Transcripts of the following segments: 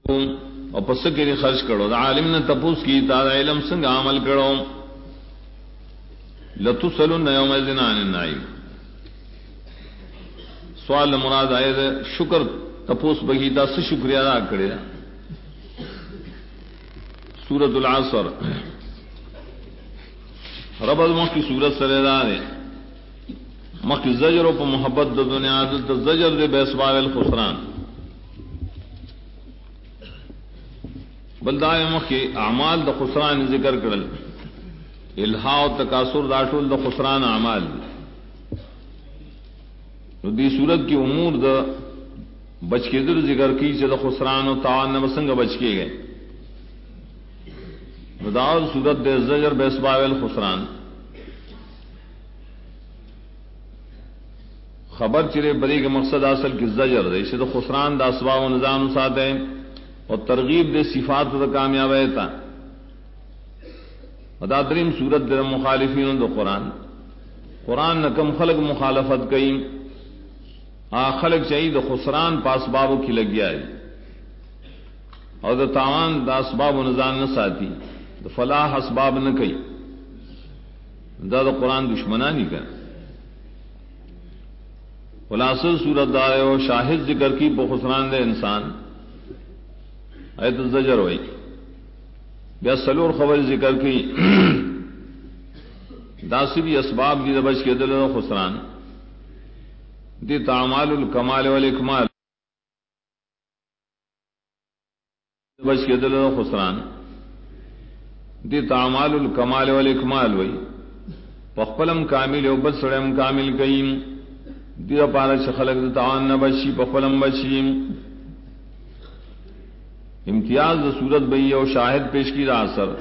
اور پس کے خرچ کرو دا عالم نے تپوس کی تا علم سنگ عمل کرو لتسلن یومئذ عن النعیم سوال مراد آئے دے شکر تپوس بگی دا سے شکریہ ادا کرے سورۃ العصر رب المخ کی سورت سریدار ہے مخ زجر و محبت دا دنیا دا زجر دے بیسباب الخسران بلدائے مخ کی اعمال دا خسران ذکر کرل الہا و تکاثر دا ٹول دا خسران اعمال دی صورت کی امور دا بچ کے در ذکر کی چھ دا خسران و تاوان نبسنگ بچ کے گئے داود صورت دے زجر بیسباب الخسران خبر چرے بری کے مقصد اصل کی زجر دے اسے تو خسران دا اسباب و نظام ساتھ ہے اور ترغیب دے صفات دا کامیاب ہے تا دا دریم صورت دے مخالفین دا قرآن نکم خلق مخالفت کئی خلق چاہیے دا خسران پا اسبابوں کی لگ گیا ہے اور دا تاوان دا اسباب و نظام نہ ساتھی دا فلاح اسباب نہ کئی دا قرآن دشمنا نہیں کر خلاصل صورت دار و شاہد ذکر کی بخسران دے انسان ایت الزجر ہوئی بیا سلور خبر ذکر کی داسبی اسباب دی بچ کے دل و خسران دی تعمال الکمال والاکمال بچ کے دل و خسران دی تعمال الکمال والاکمال وئی پخپلم کامل او بد سڑم کامل کئیم دی پارا خلق دی تعان نہ بچی پخپلم بچی امتیاز دا صورت بئی او شاہد پیش کی دا اثر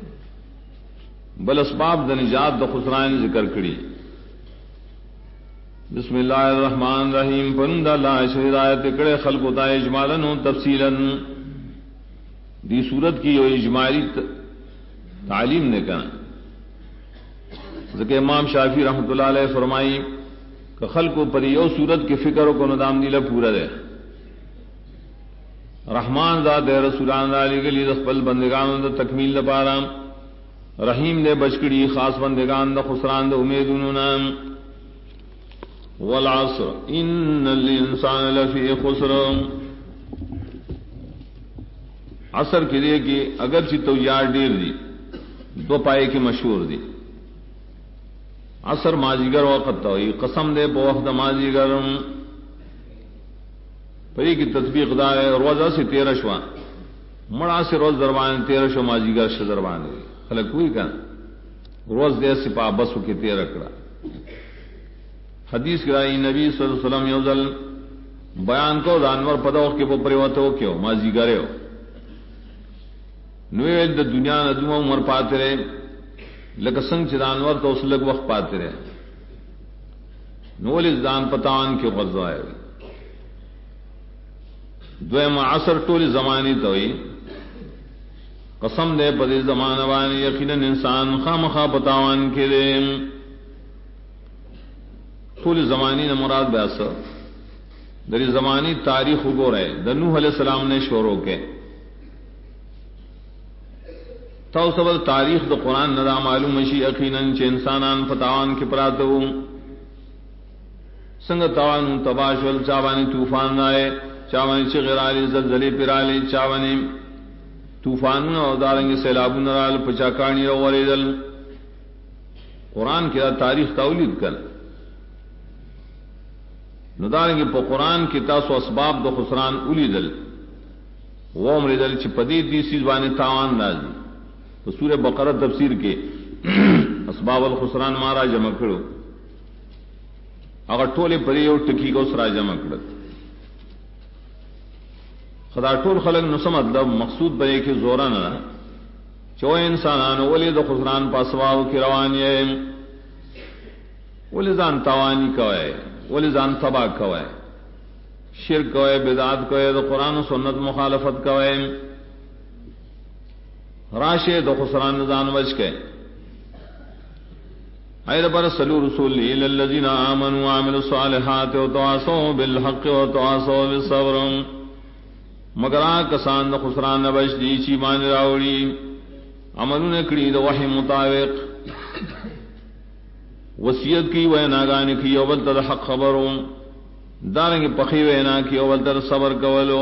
بل اسباب دا نجات دا خسران ذکر کری بسم اللہ الرحمن الرحیم پرند اللہ شہدایت کڑے خلق دا اجمالا و تفصیلا دی صورت کی او اجمالی تعلیم نے کہا ذکر امام شافعی رحمۃ اللہ علیہ فرمائی کہ خلق پر یو صورت کی فکر کو ندام دیلا پورا دے رحمان ذات رسولان علی گلی دخل بندگان دا تکمیل دا پارا رحیم نے بچکڑی خاص بندگان دا خسران دا امیدوننا والعصر ان الانسان لفی خسر عصر کے لیے کہ اگرچہ تو یار دیر دی دو پائے کی مشہور دی عصر مازیگر وقت ہوئی قسم دے بو وقت مازیگر پری کی تطبیق دا ہے روزہ سے 13 شوا مڑا سے روز دربان 13 شو مازیگر سے دربان ہوئی خلق ہوئی کہا روز دے سپا بسو کی 13 کرا حدیث کرائی نبی صلی اللہ علیہ وسلم یوزل بیان کو دانور پداؤ کے پپری ہوتے ہو کیوں مازیگرے ہو نویل دا دنیا ندوم عمر پاتے رہے لکه څنګه چې دانور ته اوس لږ وخت پاتې رہے نول ځان پتاوان کې غزوای دویم عصر ټول زمانی ته وي قسم دې په دې زمانه باندې یقینا انسان خامخا پتاوان کې دې ټول زمانی نه مراد بیاسه دې زمانی تاریخ وګورئ د نوح علیہ السلام نے شروع کې تو سبل تاریخ دا قرآن ندا معلوم شی یقینا چ انسانان فتاوان کے پراتو سنگ تاوان تباشل چاوانی طوفان آئے چاوانی چغرالی زلزلے پرالی چاوانی طوفان اور دارنگ سیلاب نرال پچاکانی وریدل قرآن کی تاریخ تولید کر ندارنگ پا قرآن کی تاسو اسباب دا خسران اولی دل وہ امردل چ پدید دی سیزبانی تاوان نازی تو سورہ بقرہ تفسیر کے اسباب الخسران مارا جمع کرو اگر ٹولے پری اور ٹکی کو سرا جمع کرت خدا ٹول خلق نسمت دب مقصود بنے کے زورا نہ چو انسانان ولی د خسران پاسواو کی روانی ہے ولی زان توانی کوئے ولی زان تباہ کوئے شرک کوئے بدعات کوئے د قرآن و سنت مخالفت کوئے راشے دو خسران نزان وج کے ایر بر صلو رسول الذین آمنوا وعملوا الصالحات وتواصوا بالحق وتواصوا بالصبر مگر کسان د خسران نبش دی چی مان راوڑی عملونه کړي د وحی مطابق وصیت کی ویناګان کی او بل تر حق خبرو دارنګ پخی وینا کی او بل تر صبر کولو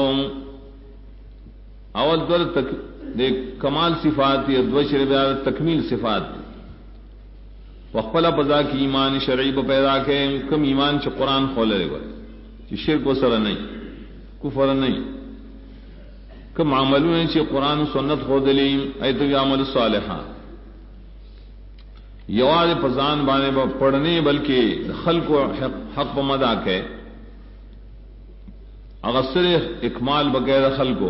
اول تر تک د کمال صفات دی دوشر بیا تکمیل صفات وخپل بذا کی ایمان شرعی په پیدا کې کم ایمان چې قران خولره وي چې شرک وسره نه کفر نه کم عملونه چې قران او سنت خودلی ایت عمل صالحہ یواز پزان باندې پڑھنے بلکہ خلق و حق په مدا کې اغسر اکمال بغیر خلق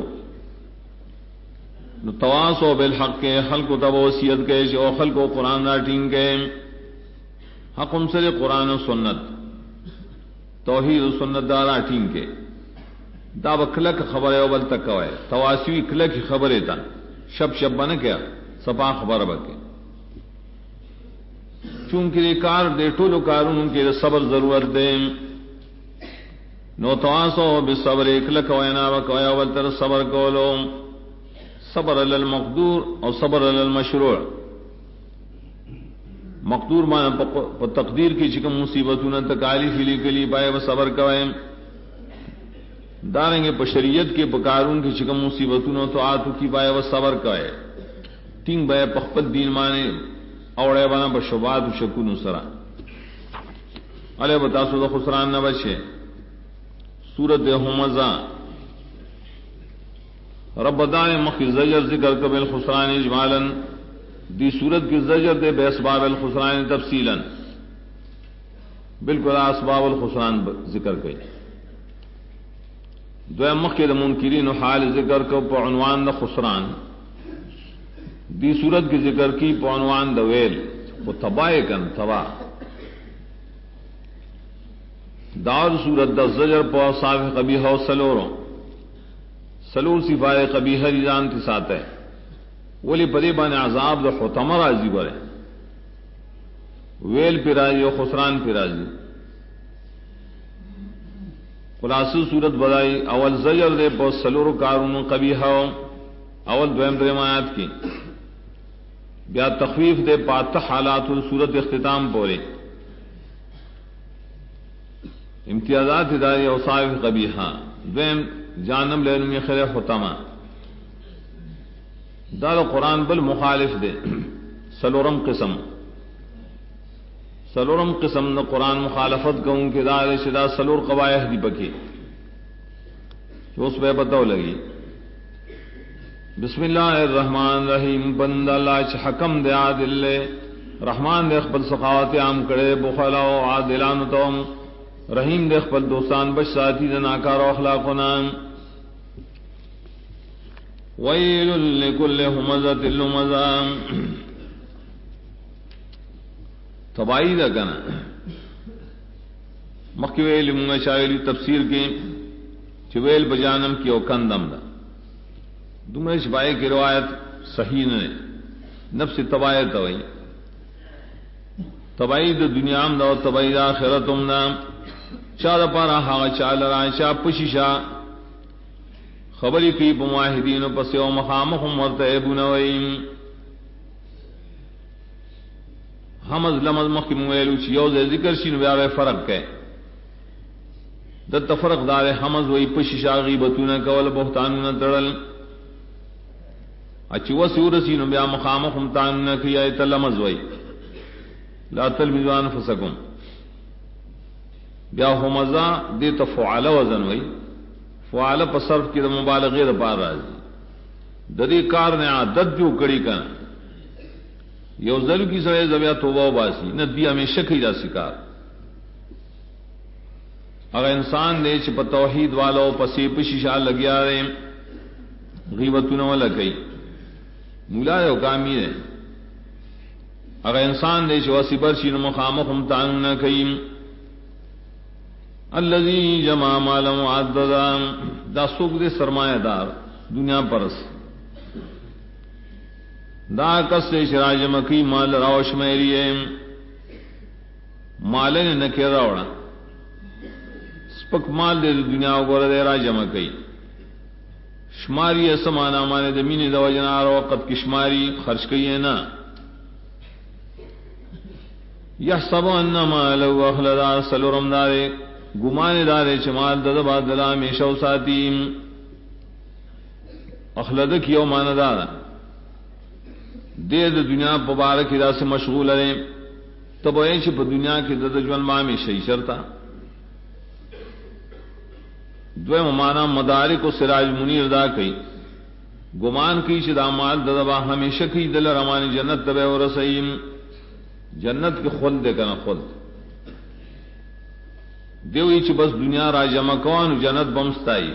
نو تواصو بالحق کے خلق و توصیت کے جو خلق و قرآن راٹین کے حکم سر قرآن و سنت توحید و سنت دارا ٹیم کے دا بکلک خبر ہے بل تک ہے تواسوی کلک خبر تا شب شب بن کیا سپا خبر بکے چونکہ کار دے ٹولو کارون کے صبر ضرورت دے نو تواسو بالصبر کلک وینا وکیا بل تر صبر کولو صبر علی المقدور اور صبر علی المشروع مقدور مانا تقدیر کی چکم مصیبتوں تکالیف لیکلی پائے و صبر کوئے داریں گے شریعت کے پکارون کی چکم مصیبتوں تو آتو کی پائے و صبر کوئے تینگ بے پخپت دین مانے اوڑے بانا بشبات و شکون سرا علیہ بتاسو دا خسران نبشے سورت حمزہ رب دان مخی زجر ذکر قبل خسران اجمالا دی صورت کی زجر دے بے اسباب الخسران تفصیلا بالکل اسباب الخسران ذکر کئی دو مخی دا منکرین حال ذکر کو پا عنوان دا خسران دی صورت کی ذکر کی پا عنوان دا ویل وہ تباہ کن تباہ دار صورت دا زجر پا صاف قبیح و سلوروں سلور صفائے قبیحہ ریزان تی ساتھ ہے ولی پدی بان عذاب دا حتمہ راضی برے ویل پی راضی و خسران پی راضی خلاصی صورت بدائی اول زجر دے پا سلور کارون قبیحہ اول دویم درمایات کی بیا تخویف دے پاتہ حالات صورت اختتام پورے امتیازات ہدایہ اوصاف قبیحہ دویم جانم لینم خیر حتمہ دار قرآن بل مخالف دے سلورم قسم نہ قرآن مخالفت کہوں کہ دار شدا سلور قبائح دی پکی جو اس پہ بتاؤ لگی بسم اللہ الرحمن الرحیم بند اللہ چ حکم دے عادل لے رحمان دے خپل سخاوت عام کرے بخلا و عادلان توم رحیم دے خپل دوستان بچ ساتھی دے ناکار و اخلاقنا ویل لکل ہمزۃ لمزہ تباہی دا کنا مخی ویل منگا شاعری تفسیر کی چویل بجانم کی او کندم دا دمرے شبائی کی روایت صحیح نے نفس تباہی توئی تباہی دا دنیا دا و تباہی دا آخرتم دا چا دا پارا حاغ چا لرائے چا پشیشا خبری کی بمواہدین پس و مخامخم ورتعبون ویم حمز لمز مخی مویلو چی یوز ذکر شین بیاغ فرق کے دت فرق دار حمز وی پشیشا غیبتون کول بہتانون تڑل اچی وسیورسین بیا مخامخم تانون کی آیت لمز وی لا تلمزو انفسکم بیا حمزہ دیتا فعال وزن وی فعال پر صرف کی دا مبالغی دا پار راضی ددی کار نے عادت جو کڑی کنا یو ذل کی سڑے زبیا توبہ و باسی نہ دی ہمیشہ کی دا سکار اگر انسان دے چھ پا توحید والا پسی پشیشا لگیا رہے غیبتون والا کئی مولا یو کامی دے اگر انسان دے چھ واسی برشی نمخامخم تانون کئی الذي جمع مالا وعددا دا سوک دے سرمایہ دار دنیا پرس دا کس سے شراج مکی مال راوش میریے مالے نے نکر راوڑا سپک مال دے دنیا وگورا دے راج مکی شماری سمانا مانے زمین دو جنار وقت کی شماری خرچ کیے نا یحسب انما لو اخلدا سلورم دارے گمان دارے چمال دد بادلا میں شو ساتیم اخلد کیو مان دارا دے دنیا مبارک ادا سے مشغول ہے تب ایچ پا دنیا کی دد جون ماں میں شئی شرطا دوے ممانا مدارک و سراج منیر دا کئی گمان کی چدا مال ددبا ہمیشہ کی دل رمانی جنت تبے و رسیم جنت کی خلد دے کنا خلد دیوئی چھ بس دنیا را جمع کوان جنت بمستائی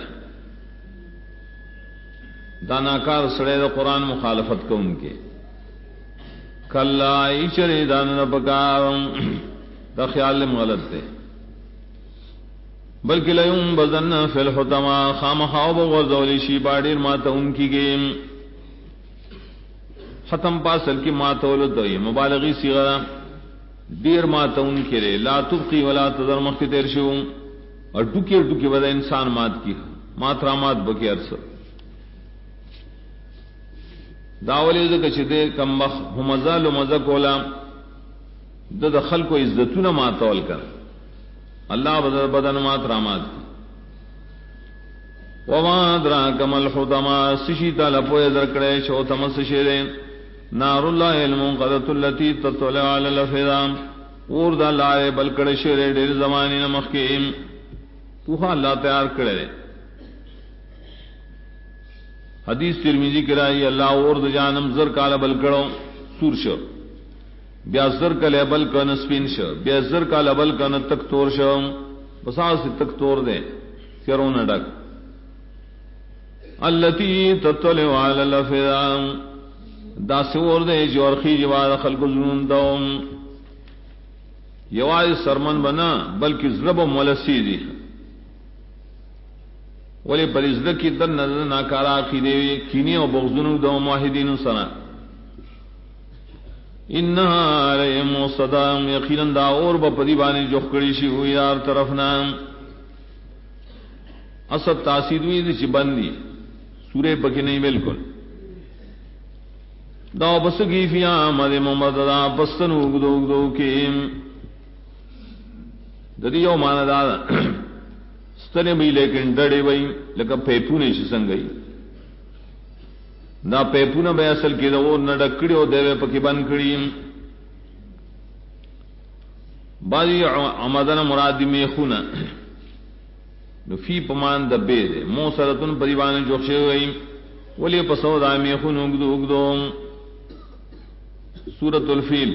داناکار سڑے دا قرآن مخالفت کو ان کے کلا ایچرے داننا پکارم دا خیال غلط دے بلکہ لیون بزن فی الحتما خامخاو بغرزولی شی باڑیر ماتا ان کی گیم ختم پاسل کی ماتولو دوئی مبالغی صیغہ دیر ماتا ان کی رے لا تبقی ولا تذر مخی تیر شو اور ڈکی بدا انسان مات کی ماترا مات بکی عرص داولی ذکر چھ دے کم بخ ہمزا لمزا کولا دا دخل کو عزتو ماتول کر اللہ بدن ماترا مات کی وما ادراک ما الحطما سشی تالا پوئے درکڑے شوتم سشیرے نار اللہ المنقذۃ التي تطلع علی الافئدہ اور دا لائے بلکڑے شیرے دیر زمانی نمخیم توہا اللہ تیار کرے حدیث ترمذی کرائی اللہ اور دا جانم زر کالا بلکڑو سور شو بیا زر کا لیبل کا نسپین شو بیا زر کا لیبل کا نتک تور شو بساس تک تور دے فیرون ڈک اللتی تطلع علی الافئدہ دا سور دے جورخی جواد خلق زنون دوم یواز سرمن بنا بلکہ زرب مولسی دی ولی پر ازدہ کی در نظر ناکارا کی دیوی کینی و بغزنو دو معاہدین سنا انہا علیہم صدام یقیناً دا اور با پدیبانی جوکڑی شی ہوئی دار طرفنا اصد تاسید ہوئی دی چی بندی سورے پکی نہیں بالکل دا بسگی فی آمد ممددا بستن اگدو کیم دریو مانا دادا ستنے بھی لیکن ڈڑے بھئی لکا پیپو نے شسنگئی دا پیپو نہ بے اصل کی دا وہ نہ ڈکڑی ہو دے پکی بند کڑی بازی عمدن مرادی میخونا فی پمان دبے دے مو سرطن پریبان جوخشے گئی ولی پسو دا میخون اگدو سورة الفیل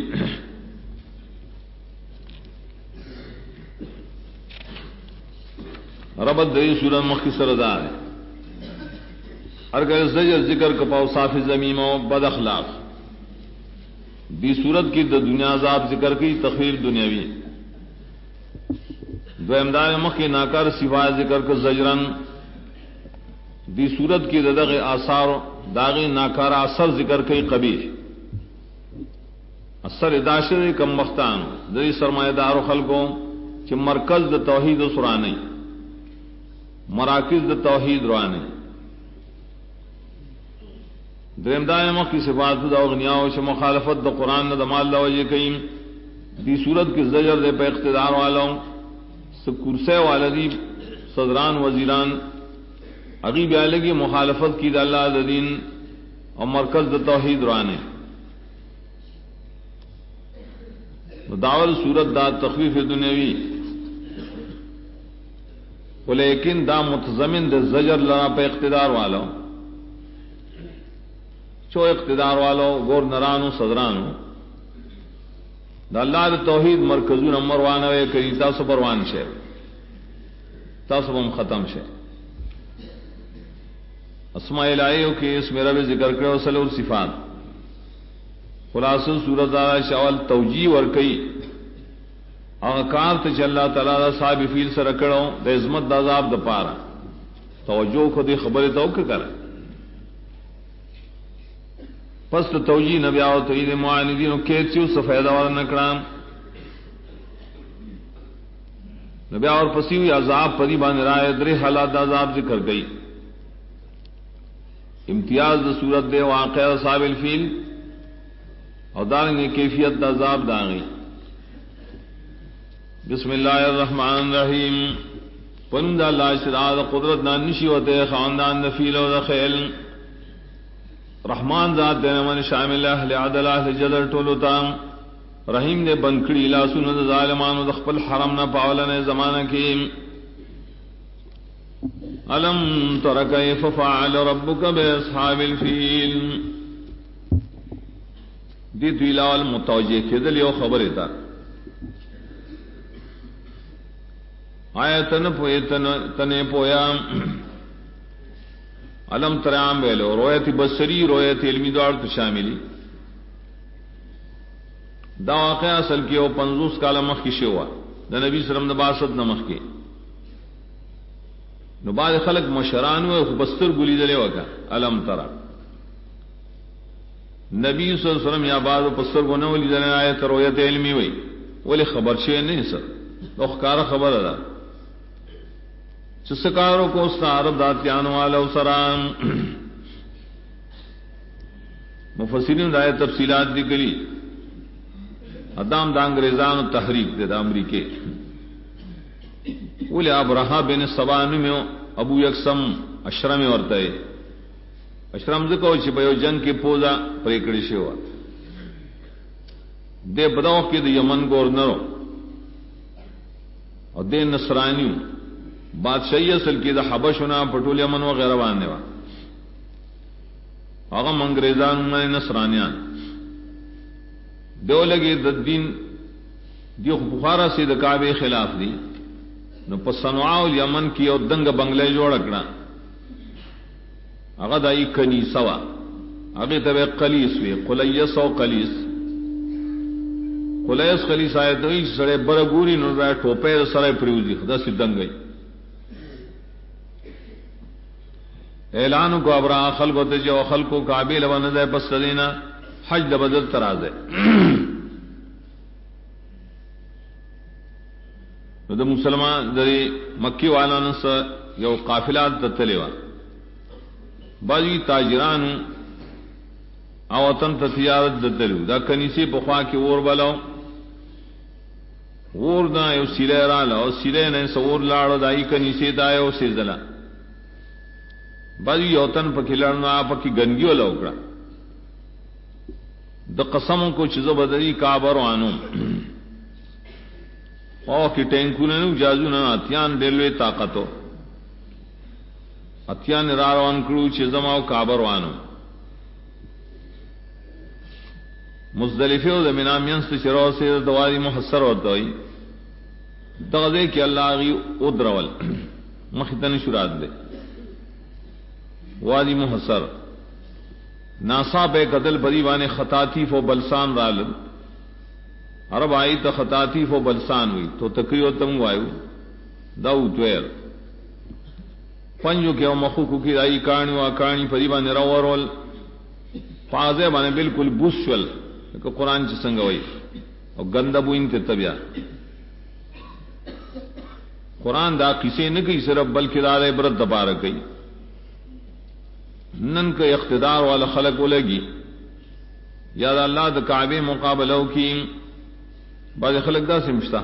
ربط دری سورة مختصر دار ارگر زجر ذکر کپاو صاف زمیم و بد اخلاق دی صورت کی دنیا عذاب ذکر کی تخفیف دنیاوی دو امداد مخ کی ناکار سوائے ذکر کا زجرن دی صورت کی ددغ آثار داغی ناکار اثر ذکر کی قبیح اثر اداشر کم بختان دری سرمایہ دار و خلقوں چھ مرکز د توحید و سرانے مراکز د توحید روانے درم دائمہ کی صفات دا اغنیاء چھ مخالفت دا قرآن دا مال دا وجہ کئیم دی صورت کی زجر دے پہ اقتدار والوں کرسے والدی صدران وزیران عقیب علیگی مخالفت کی دا اللہ دا دین اور مرکز دا توحید روانے داول صورت دا تخفیف دنیاوی لیکن دا متضمن دا زجر لرا پہ اقتدار والوں چو اقتدار والو گورنرانو صدرانو دا اللہ دا توحید مرکزون مروانوے کری تاسو پروان شے تاسو بم ختم شے اسماء الہیو کے اس میرا بھی ذکر کرو سلور صفات خلاصن صورت آرہ شاول توجیہ ورکی اغکار تچ اللہ تعالیٰ دا صاحب فیل سے رکڑو دا عظمت دا عذاب دا پارا توجہ کو دی خبر توقع کر پس توجیہ نبی آو توحید معاندین کیتیو سفیدہ والا نکرام نبی اور پسیوی عذاب پری بان رائے در حالات دا عذاب ذکر گئی امتیاز دا صورت دے واقعہ اصحاب الفیل اور دارنگے کیفیت دا عذاب داغی. بسم اللہ الرحمن الرحیم. پنند اللہ شداد قدرت نان نشی ہوتے خاندان دا فیل و دا خیل. رحمان ذات دینا من شامل اہل عدل اہل جدر ٹولتا. رحیم نے بنکڑی لا سند ظالمان و دخپل حرم نہ پاولن زمانہ کی. الم تر کیف فعل ربک باصحاب الفیل. دی دویلال متوجہ کدل یو خبر تا آیا تن پویا. علم ترام ویلو رویت بصری رویت علمی دوار تو شاملی. دا واقعہ اصل کی او 50 کالا مخ کی شوا دا نبی صلی اللہ علیہ وسلم دا باسط نمخ کی. نو بعد خلق مشران ہوئے بستر گلی دلے وکا علم ترا. نبی صلی اللہ علیہ وسلم یا بعد پستر کو نولی دلے آیت رویت علمی ہوئی ولی خبر شے نہیں سر اخکار خبر ادا چسکاروں کو عرب داتیان والا سرام. مفسرین رائے تفصیلات دی کری ادام دا انگریزان و تحریک دے دا امریکے ولی ابرہا بن سبان میں ابو یکسم اشرم ورتا ہے. اشرم ذکو چھ بیو جنگ کے پوزا پریکڑی شوا دے بداو کی دا یمن گورنروں اور دے نصرانیوں بادشاہی اصل کی دا حبشنا پٹول یمن وغیرہ باندھنے وا اغم انگریزان میں نصرانیان دو لگے دین دیو بخارا سے دا کعبے خلاف دی. نو پسنواع الیمن کی او دنگ بنگلے جوڑ اکڑا اغا دائی کنیسا وا اغی تبے قلیس وی قلیس و قلیس. قلیس قلیس آئے دوئی سڑے برگوری نو رائے ٹوپے سڑے پریوزی خدا سی دنگئی. اعلانو کو ابرا خلقو تجو خلقو کعبی لبندے پس دینا حج دبدل ترازے. دا مسلمان دری مکی والان سا یو قافلات تتلیوا بازی تاجرانو آوطن تتیارت دتلیو. دا کنیسی پخوا کی اور بلاو اور دا یو سیلے رالا او سیلے نے سور لاڑو دائی کنیسی دایو سیزلا بازی یوتن پکی لڑنا پکی گنگیو لوکڑا دا قسموں کو چیزو بدلی کابر وانو او کی ٹینکو نے جازو نہ اتیان ریلوے طاقتو اتیان راروان کرو چیزماو کابر وانو مزدلفے و زمینامین سے چرو سے دواری محسر ہوتا ہوئی دغدے کی اللہ غی ادرول مختن شرات دے وادی محسر ناسا بے قتل بریوان خطاطیف و بلسان رالد عرب آئی تا خطاطیف و بلسان ہوئی تو تکریو تم وایو داو تویر پنجو کے مخوکو کی رائی کانی و کانی پریوان راورول پازے بانے بالکل بوسول کہ قرآن چی سنگوئی اور گندبو انتے طبیع قرآن دا کسے نکی صرف بلکہ دا عبرت دبارہ کئی نن کا اقتدار والا خلق کو لگی یاد اللہ دا کعبے مقابلوں کی بعض خلق دا سمجھتا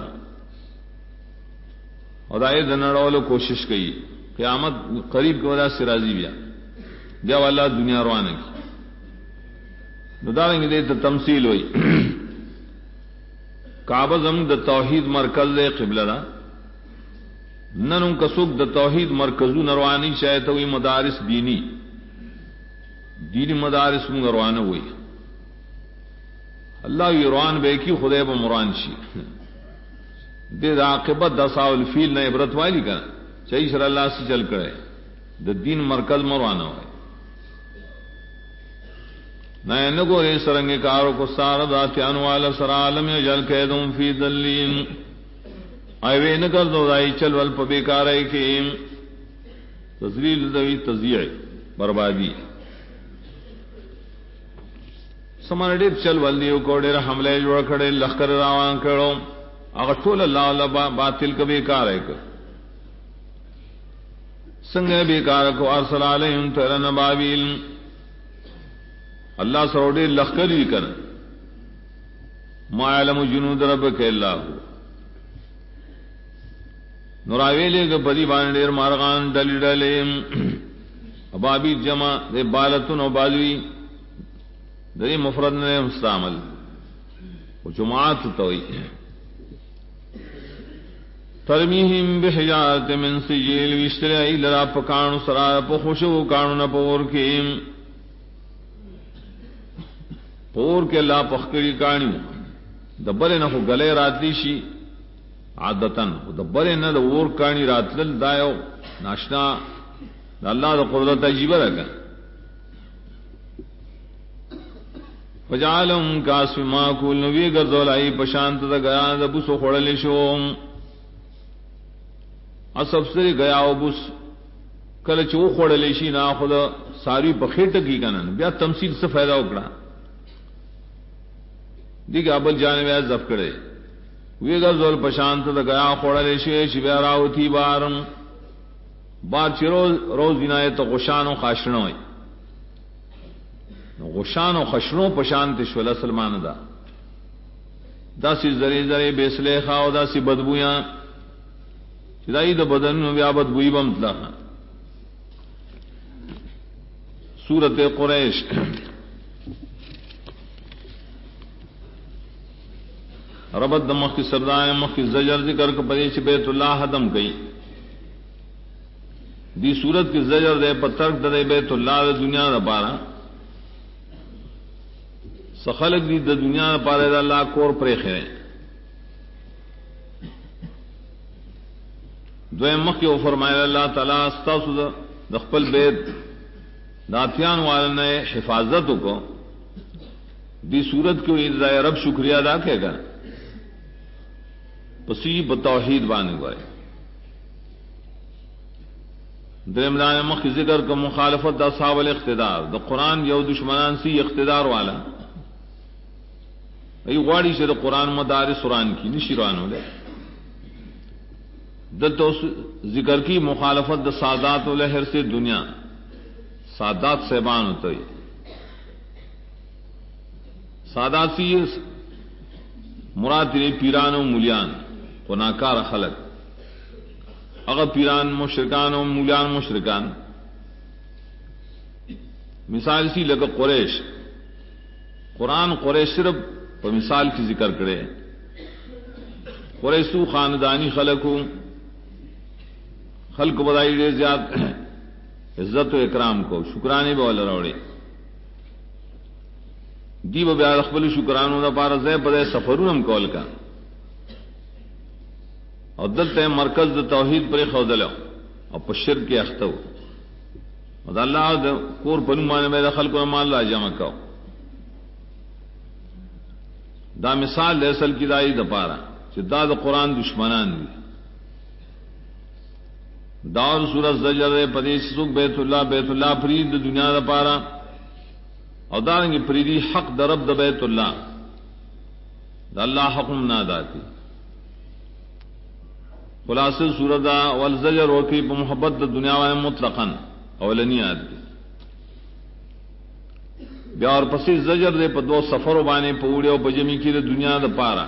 اور دائے دنڑا والو کوشش کی قیامت قریب کو وجہ سے راضی بیا بیا والا دنیا روانا کی نداریں گے دے تمثیل ہوئی کعبہ زم دا توحید مرکز دے قبلہ دا ننوں کا سوک دا توحید مرکزو نروانی چاہے تو مدارس دینی مدارس منگروانا ہوئی اللہ یروان بے کی خدے با مران شی دے دا عاقبت دا ساو الفیل نے عبرت والی کا چاہیے شر اللہ سے چل کرے دا دین مرکز مروانا ہوئے نئے نگو رے سرنگ کارو کو سارا داتیان والا سر عالم جل قیدوں فی دلین آئے نکر دو دائی چل ول پا بیکارے کی تذلیل دوی تضیع بربادی سمان ڈیر چل ولدیو کو ڈیر حملے جوڑ کھڑے لخکر راوان کرو اگر ٹول اللہ اللہ باطل کا بیکارے کر سنگ بیکار کو ارسل علیہم تیرن بابیل اللہ سروڑے لخکر بھی کر ما علم جنود ربک الا هو نراویلے کے بدی باندیر مارغان ڈلی ڈلیم ابابی جمع دے بالتن و بالوی دے مفرد نے مستعمل و جماعت توئی ترمیہم بحجارت من سجیل وشترائی لرا پکانو سرا پا خوشو کانو نپور کیم پور کے اللہ پخکری کانیو دبرے نخو گلے راتلی شی عادتن دبرے نہ دا اور کانی راتلل دایو ناشنا دا اللہ دا قدرت عجیبہ رکھا فجعلهم کاسف ماکول نوی گرزولائی پشانت دا گیا دا بسو خوڑلی شوم اصف سری گیا و بس کل چو خوڑلی شی نا خدا ساری پخیٹ کی کنن بیا تمثیل سے فائدہ اکڑا دیکھ ابل جانے میں زف کرے وی گرزول پشانت دا گیا خوڑلی شوی شبیا راوتی بارم بار چی روز بنائے تو غشان و خاشنوئی غشان و خشنو پشانت شولا سلمان دا دا سی زری زری بیسلے خواہ دا سی بدبویاں چدائی دا بدن میں بیا بدبوئی بمتلا سورت قریش ربط دمخ کی سردائیں مخ کی زجر ذکر کا پریچ بیت اللہ حدم گئی دی صورت کی زجر دے پترک دے بیت اللہ دے دنیا دا پارا سخلق دی دا دنیا دا پارا دا اللہ کور پرے خیرے دویم مخ کی فرمائے اللہ تعالیٰ استاسو دا دخپل بیت داتیان والنے حفاظتو کو دی صورت کی ارزائے رب شکریہ ادا کے گا پسی بتوحید بانے گئے درمدان مخ ذکر کا مخالفت دا اصحاب الاقتدار دا قرآن یو دشمنان سی اقتدار والا ای غواڑی سے دا قرآن مدارس قرآن کی نشیران ہو لے دلتا ذکر کی مخالفت دا سادات و لہر سے دنیا سادات سیبان ہوتا ہے سادات سی مراد پیران و مولیان و ناکار خلق اگر پیران مشرکان و مولیان مشرکان مثال سی لگا قریش قرآن قریش صرف پر مثال کی ذکر کرے قریش تو خاندانی خلقو خلق بدائی دے زیاد عزت و اکرام کو شکرانے بولا روڑے دی بیا اخبل شکرانو دا پارا زے بدے سفرونم کول کا اور دلتے مرکز دا توحید پر خودلو اور پر شرک کے اختو اور دا اللہ دا کور پنمانے میں دا خلق و مال لا جمع کاؤ دا مثال دے اصل کی دائی دا پارا چی دا دا قرآن دشمنان بھی داور سورت زجر دے پدیس سوک بیت اللہ فرید دا دنیا دا پارا اور دارنگی پریدی حق دا رب دا بیت اللہ دا اللہ حکم نہ ادا کی خلاص سورت والزجر وکی پا محبت دا دنیا والے مطلقاً اولنی آد کی بیا اور پسی زجر دے پا دو سفر بانے پوڑے و پجمی کی دا دنیا دا پارا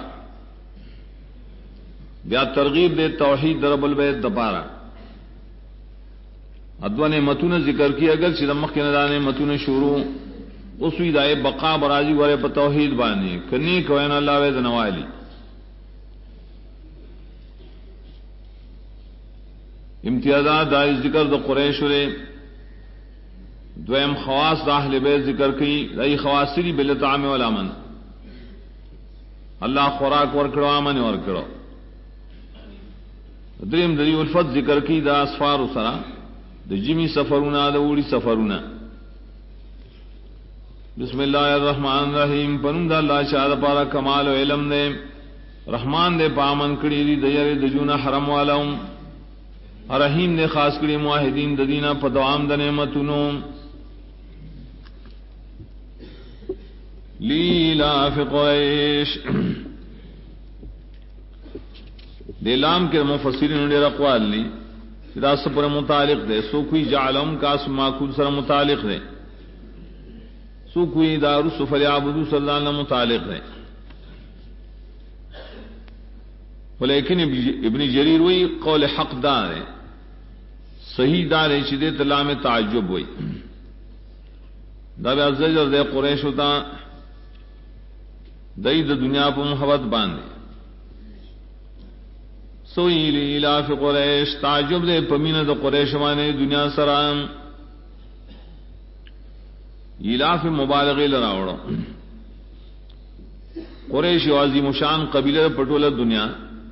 بیا ترغیب دے توحید دا رب البیت دا پارا ادوان متون ذکر کی اگر چرمخ کے ندانے متون شروع اسوی دائے بقا برازی ورے پا توحید بانے کنی کوئن اللہ وید نوالی امتیازات دائی ذکر دا قریش ورے دویم خواص دا اہل بیت ذکر کی دائی خواصری بالطعام والامن اللہ خوراک ورکڑو آمن ورکڑو دریم دری الفت ذکر کی دا اسفار سرا دا جمی سفرونا دا اوڑی سفرونا بسم اللہ الرحمن الرحیم پنم دا اللہ شاہ پارا کمال و علم دے رحمان دے پامن کڑی دی دیر دجونا حرم والاؤں رحیم دے خاص کڑی معاہدین ددینا پدوام دا نعمتنو لیلاف قریش دے لام کے مفسرین دے رقوال لی دا سپر متعلق دے سو کوئی جعلم کاس ماکول سر متعلق دے سو کوئی دار فلیعبدوا صلی اللہ علیہ متعلق ہے، لیکن ابن جریر وی قول حق دار ہے، صحیح دار ہے چدے تلا میں تعجب ہوئی دا زجر دے قریش ہوتا دئی د دنیا پر محبت باندھے سوئی الاف قریش تعجب دے پمین د قریش مانے دنیا سرام الاف مبالغے لراوڑا قریش عظیم شان قبیلہ پٹولہ دنیا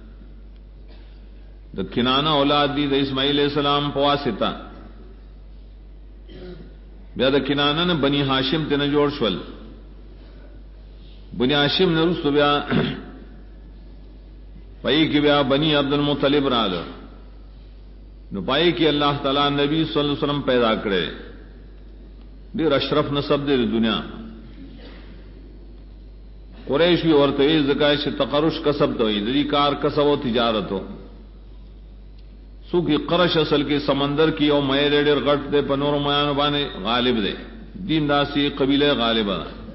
دا کنانہ اولاد دی دا اسماعیل علیہ السلام پواسطہ بیا دا کنانہ نے بنی ہاشم تے نہ جوڑ شول بنی ہاشم نے رسو بیا پائی کی بیا بنی عبد المطلب رالا نو پائی کی اللہ تعالی نبی صلی اللہ علیہ وسلم پیدا کرے دیر اشرف نسب دے دنیا قریش بھی اور تو زکایش تقرش کسب تو دی کار کسب و تجارت ہو سو کی قرش اصل کے سمندر کی او مے ریڈر غٹ دے پنور میان بانے غالب دے دین داسی قبیلہ غالبہ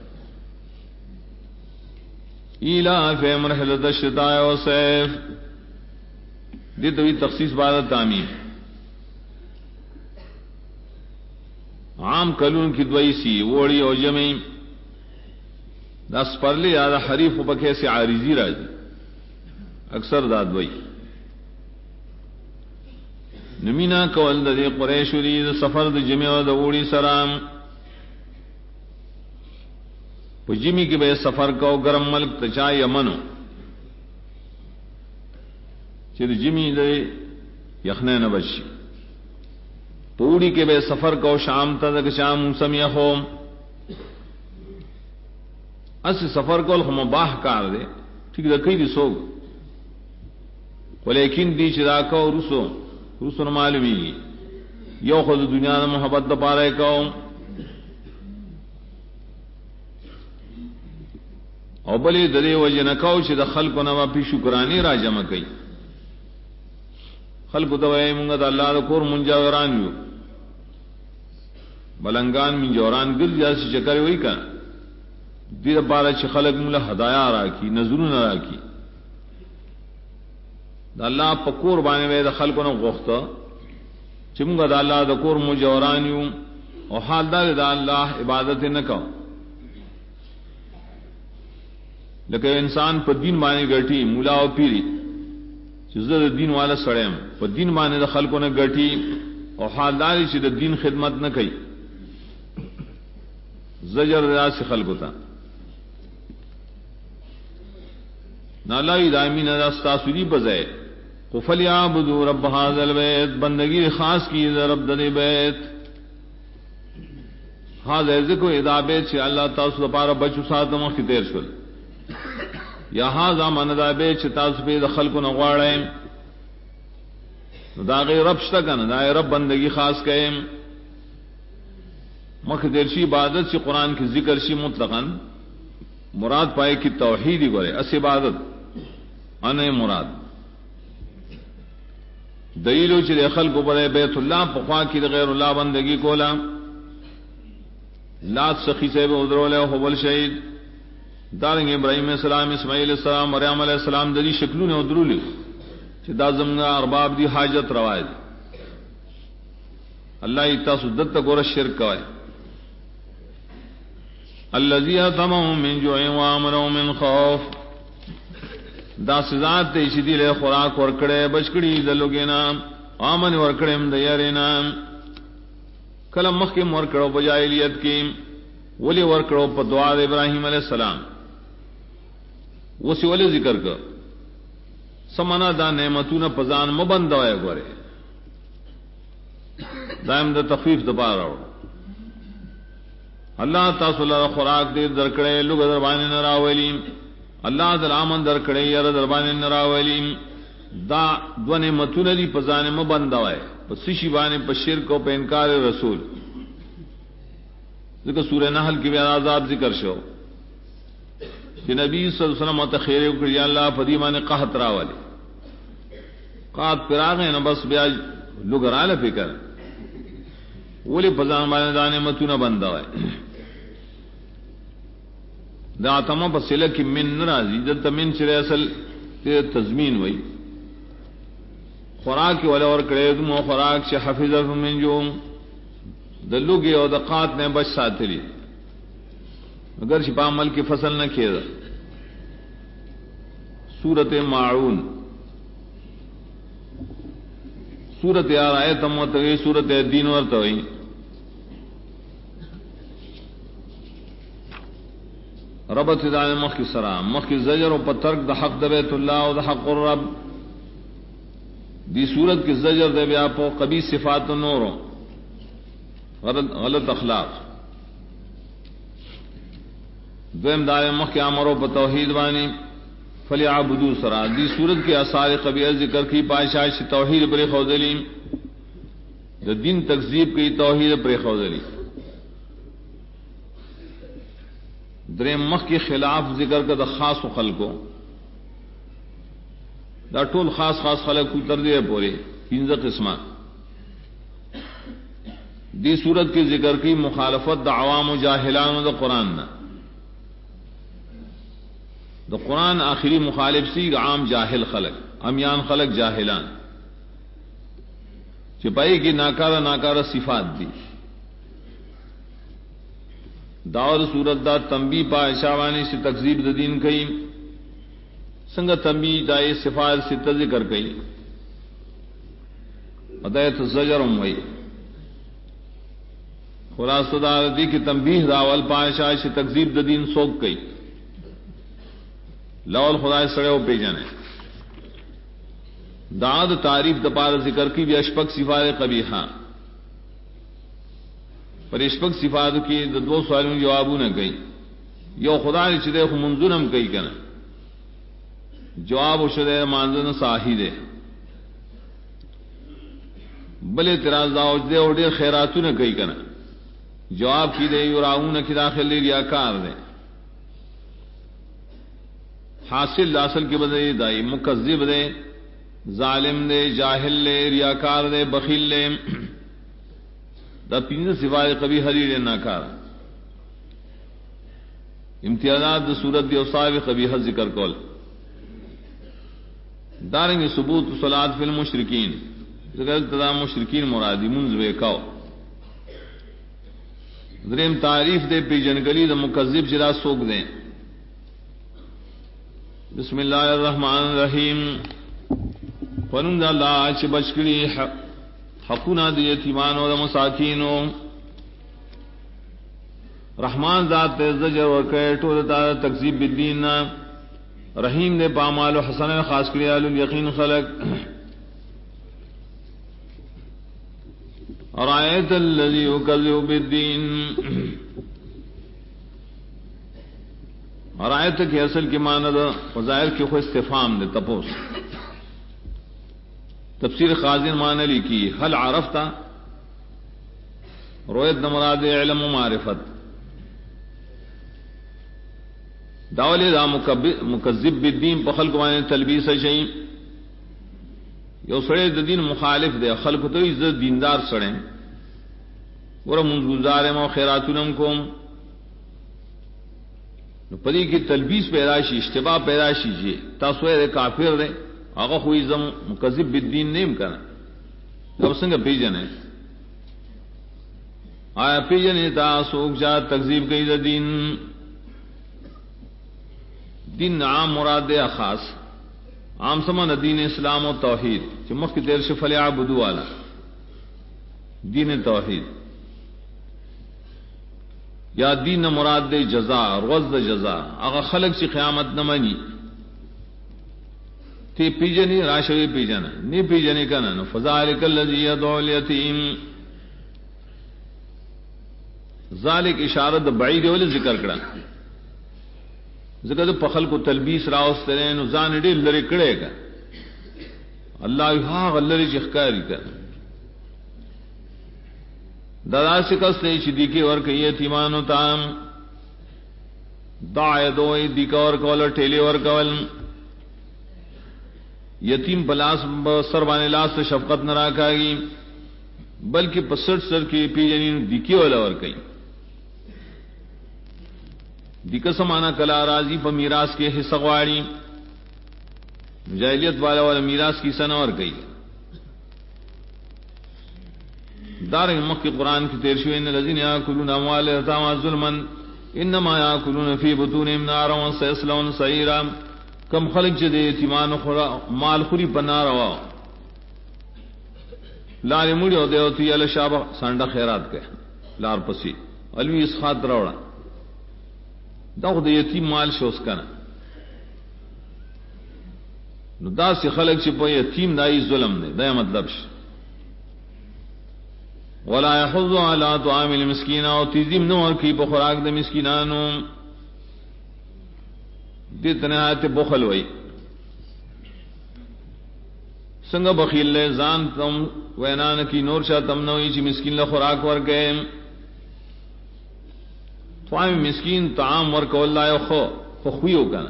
ایلا فی مرحلۃ الشتاء والصیف دی تو تخصیص بعد تعمیم عام کلون کی دویسی وڑی او جمعی دس پرلی یا حریف بکے سے عارضی راجی اکثر دا دوی نمینا کول د قریش ری سفر د جمع د وڑی سرام په جمی کې به سفر کو گرم ملک تچا یمنو چې د جمی د یخنه نه بشي پوڑی کې به سفر کو شام ته د شام موسم یخو اس سفر کول هم مباح کار دی ٹھیک ده کوي سوګ ولیکن دی چې دا کو رسو معلومی یو خود دنیا د محبت د پاره کو او بلی ددی وجه نه کو چې د خلکو نه په شکرانی را جمع کړي خلکو ته وایي مونږ د الله د کور منجوران یو بلنګان منجوران ګل جاسي چکر وای کا دې لپاره چې خلک موږ هدايا راکې نظرونه راکې د الله په کور باندې د خلکو نه غوښته چې موږ د الله د کور منجوران یو او حال د الله عبادت نه کوو لکه انسان په دین باندې ګټي مولا او پیری چې زه د دین والا سړیم په دین باندې د خلکو نه ګټي او حالدار چې د دین خدمت نه کوي زجر راس خلکو ته نالای دایمین استاسری بزای قفل یعبدوا رب هذا البيت بندگی خاص کی رب د بیت هاذا ذکر اذا بیت چې الله تاسو لپاره بچو ساتمو کی تیر شول یا هاذا من دا بیت چې تاسو په خلکو نه غواړئ دا غیر رب شته کنه دا رب بندگی خاص کئ مخ درشی عبادت سے قرآن کی ذکر شی مطلقاً مراد پائے کی توحید ہی گورے اس عبادت ان مراد دلیلو چلے خلق بڑے بیت اللہ پخوا کی غیر اللہ بندگی کولا لات سخی سے ادرولے حبل شہید دارنگ ابراہیم علیہ السلام اسماعیل علیہ السلام مریم علیہ السلام دلی شکلوں نے ادرولی دا زمنا ارباب دی حاجت روایت اللہ اتا سدت گور شرک کوئے الذی اطعمهم من جوع وآمنهم من خوف دا سزاد تے شدی لے خوراک ورکڑے بچکڑی دلوگینا آمن ورکڑیم دیارینا کلم مخیم ورکڑو بجائلیت کی ولی ورکڑو پا دعا دے ابراہیم علیہ السلام وسی ولی ذکر کر سمنا دا نعمتون پزان مبندوائے گورے دائم دا تخفیف دبا رہو اللہ تاسو اللہ خوراک دیر درکڑے لوگ دربانی نراولیم اللہ در آمن درکڑے یر دربانی نراولیم دا دو نعمتون دی پزان مبندوائے پس سشی بانے پس شرک و پہ انکار رسول ذکر سورہ نحل کی بیان عذاب ذکر شو کہ نبی صلی اللہ علیہ وسلم متخیرے کری اللہ فدیمان قحط راولی قحط پر آگئے نا بس بیاج لوگ رالے فکر ولی پزان بانے دا نعمتون بندوائے دا تمام پسیلہ کی من نرازی دلتا من چرے اصل تضمین وئی خوراک والا اور کڑیدم و خوراک سے حفظت من جو دلوگی اور دقات نے بچ ساتری اگر شپا عمل کی فصل نہ کھیدا سورت معون سورت یار آئے تموتوی سورت دین ورتوی ربط دان مخ کی سرام مخ کی زجر و پترک دا حق دا بیت اللہ و دا حق الرب دی صورت کی زجر دے بیا پو قبیح صفات نورو غلط اخلاق دویم دار مخ کی امرو پا توحید بانی فلیعبدو سرا دی صورت کے آثار قبیح ذکر کی پائشائش توحید پر خوضلی دا دین تکذیب کی توحید پر خوضلی دریم مخ کے خلاف ذکر کا دا خاص و خلقو دا ټول خاص خاص خلق کو تردیه پوری پنځه قسمه دی صورت کی ذکر کی مخالفت دا عوام و جاہلان دا قرآن نا دا قرآن آخری مخالف سی عام جاہل خلق امیان خلق جاہلان چپائی کی ناکارہ ناکارہ صفات دی داور صورت دا تنبیہ پا اشاوانی سے تکذیب دا دین کئی سنگ تنبیہ دائے صفات سے ذکر کئی ادایت زجرم وئی خلاصہ دار دی کی تنبیہ داول پا اشاوانی سے تکذیب دا دین سوک کئی لول خدای سڑے و پیجانے داد تعریف دپار ذکر کی بھی اشپک صفات قبیحہ پر اشپک صفات کی دو سوالوں جوابوں نہ گئی یو خدا نے چدے منظورم کئی کنا جواب و شدے مانزن صاحی دے بل اعتراض داوج دے اور دے خیراتوں نہ کئی کنا جواب کی دے یراؤن کی داخل دے ریاکار دے حاصل اصل کے بدلے دائی مکذب دے ظالم دے جاہل دے ریاکار دے بخیل دے دا پینز سوائے کبھی حریر ناکار امتیازات دا صورت دی اوصاف قبیحہ ذکر کول دارنگی ثبوت صلاۃ فی المشرکین ذکر تدا مشرکین مرادی منذ کاو دریم تعریف دے پی جنگلی دا مکذب جرا سوک دیں بسم اللہ الرحمن الرحیم فنند اللہ چھ بچکڑی حقنا دی یتیمانو دا مساکینو رحمان ذات زجر ورکیٹو دا تکذیب بالدین رحیم دے پامال و حسن خاص کریال الیقین خلق ارائیت اللذی یکذب بالدین ارائیت کی اصل کی معنی دا وظاہر کی خو استفام دے تپوس تفسیر خازن معنی لکھی حل عرفتا رویت نمراد علم و معرفت داولی دا مکذب بالدین پا خلق معنی تلبیس شئیم یو سڑے دا دین مخالف دے خلق تو عزت دیندار سڑیں ورہ منزگزارم و خیراتونم کوم پدی کی تلبیس پیداشی اشتباہ پیداشی جی تاسوئے دے کافر دے آغا خوی زم مکذب بالدین نیم کنا اب سنگا پی جنے آیا پی جنے تا سوک جا تکذیب کئی دا دین دین عام مراد دے خاص عام سمان دین اسلام و توحید چی مخی دیر شفل عبدو والا دین توحید یا دین مراد دے جزا روز دا جزا آغا خلق چی قیامت نمانی تی پیجنی راشوی پیجنا نی پیجنی کنا فذالک الذی یدعو الیتیم ذالک اشارت بعید ولی ذکر کرا ذکر پخل کو تلبیس راوسترین زان ڈیل لری کڑے گا اللہ ہاں غلری چخکاری کر دادا سکس نے شدیکی ورک یتیمانو تام دعای دوئی دیکا ورکول ٹیلی ورکول یتیم پلاس سربان لاس شفقت نہ راکا گی بلکہ پسٹ سر کی پی جنین دیکھی والا اور کئی دیکھ سمانا کلا راضی پا میراث کے حصہ غواړي جاہلیت والا میراث کی سنور گئی دارنگ مخ قرآن کی تیر شوئے ان الذین یاکلون اموال الیتامی ظلما انما یاکلون فی بطونہم نارا وسیصلون سعیرا کم خلق چھ دے یتیمان مال خوری پنار وا لار مڑی ہو دے ہوتی ال شاب سانڈا خیرات کے لار پسی الوی اس خاطر روڑا دا خود یتیم مال شوس کنا نو دا سی خلق چھ پا یتیم دائی ظلم دے دا مطلب ش ولا يحض على طعام المسكين او تیزیم نور کی بخوراک دے مسکینانو دتنات بخل وئی سنگ بخیل لے زان تم وینان کی نور شاہ تم نوئی چی مسکین لے خوراک ور گئے طعام مسکین طعام ور کو اللہ خو خویو کنا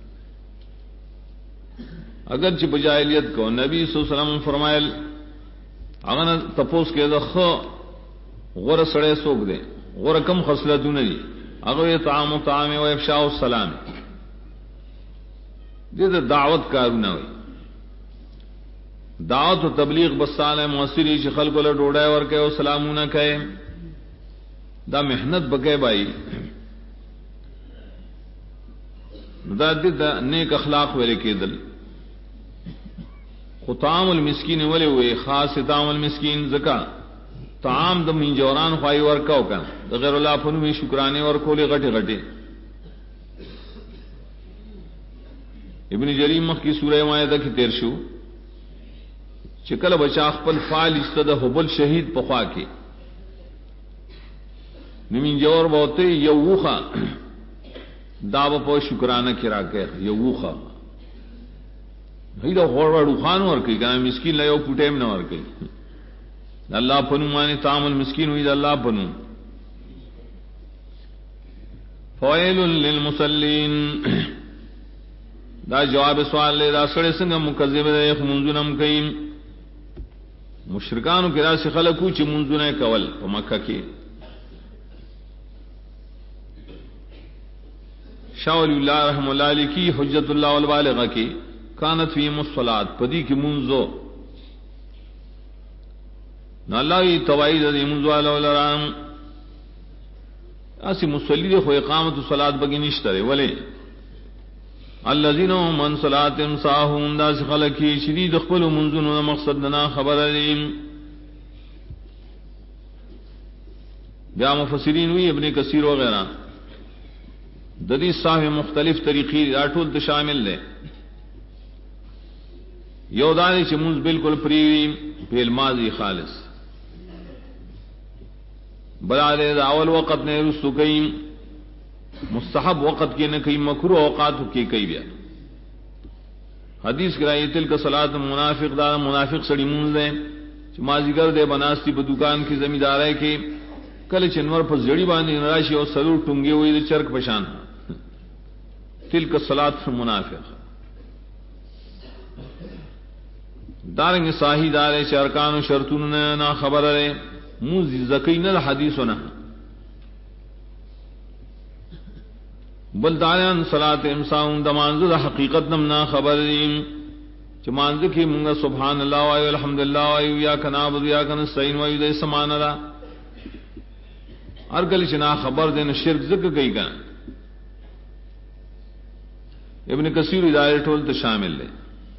اگر چی بجاہلیت کو نبی صلی اللہ علیہ وسلم فرمائل اگر تپوس کے دا خو غور سڑے سوک دے غور کم خصلتو ندی اگر یہ طعام و افشاء السلام دے دعوت کارونا ہوئی دعوت و تبلیغ بسال مؤثری چی خلق اللہ ڈوڑائے ورکے و سلامونا کہے دا محنت بکے بائی دا نیک اخلاق ویلے کے دل طعام المسکین ولے ہوئے خاص طعام المسکین زکا طعام د من جوران خواہی ورکاو کن دا غیر اللہ پنو میں شکرانے اور کولے غٹے غٹے ابن جریم مخ کی سورہ مائدہ کی تیر شو چکل بچا خپل فعال استدہ حبل شہید پخوا کے نمین جور بہتے یووخا دعو پو شکرانہ کرا کے یووخا دا غوڑ خان ور کئی کہ مسکین لیو پوٹیم نہ ور کئی اللہ پنو مانے طعام المسکین ہوئی دا اللہ پنو فویل للمصلین دا جواب سوال لے دا سڑے سنگا مکذب دے منزنم کئی مشرکانو کی راسی خلقو چی منزن کول پا مکہ کی شاہ ولی اللہ رحم اللہ علی کی حجت اللہ والبالغہ کی کانت فیم الصلاة پدی کی منزو نا اللہ کی توائید دی منزو علیہ والرام اسی مسلی دی خو اقامت الصلاة بگی نشترے ولی الذین من صلاة ساہون دا سی خلقی شدید اخبر منزون و مقصد دنا خبر علیم بیا مفسرین ہوئی ابن کثیر وغیرہ ددی صاحب مختلف طریقی راٹول شامل لے یو دانی چی منز بالکل پریوی پیل ماضی خالص بلادے دا اول وقت نے رسو کئی مستحب وقت کے نہ کئی مکروہ اوقات کی کئی بیا حدیث کرائی تلک صلاۃ منافق دا منافق سڑی منز دے چی ماضی کر دے بناستی پا دکان کی زمیندار ہے کہ کل چنور پر زڑی باندھی نراشی اور سرور ٹنگے ہوئی دے چرک پشان تلک صلاۃ منافق دارنگ صاحی دارے شرکان و شرطون نا خبر رہے منز زکی نہ حدیث نہ بل داران صلاۃ امساؤن دمانز دا حقیقت نمنا خبر رہیم چمانز کی منگا سبحان اللہ وآیو الحمدللہ وآیو یا کنابد یا کنستعین وآیو دے سمان را ارگل چنا خبر دین شرک ذکر گئی کن ابن کثیر ادارے ٹول تو شامل لے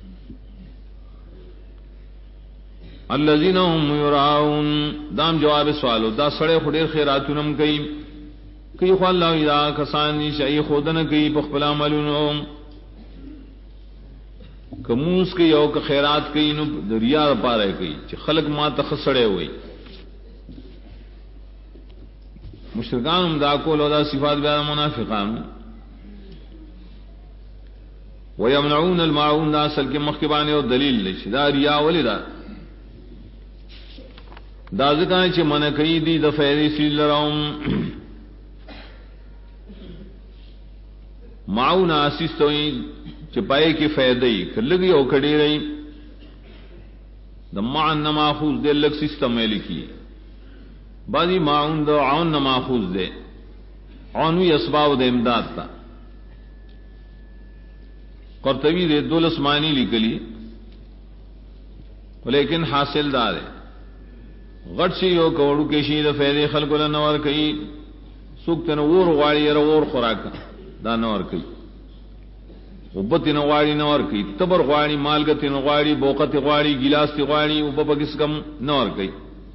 الذین هم یراؤون دام جواب سوالو دا سڑے خڈیر خیراتونم کئی کئی خو اللہ اذا کسانی شئی خودن کئی پخپلا ملونو کموس کئی او که خیرات کئی نو دریا پارے کئی چی خلق ما تخسڑے ہوئی مشرکان دا کول دا صفات بیان منافقان ویمنعون الماعون دا اصل کے مخبانے اور دلیل لچ دا ریا ولی دا ذکر چی من کئی دی دا فیدی سیل لراؤم معاون آسیست ہوئی چی پائے کی فیدی کلگی او کڑی رہی دا معن نماخوز دے لگ سیستم میں لکی بعضی معاون دا عون نماخوز دے عنوی اسباب د امداد تا قرطبی دے دولس معنی لکلی لیکن حاصل دار ہے غٹ سی یو کوڑو کے شید فیدے خلق لنور کئی سوکت نور غاڑی اور خوراک دا نور کئی وبت نواڑی نور کئی تبر غاڑی مالگت نواڑی بوقت غاڑی گلاس تی غاڑی وبا کس کم نور کئی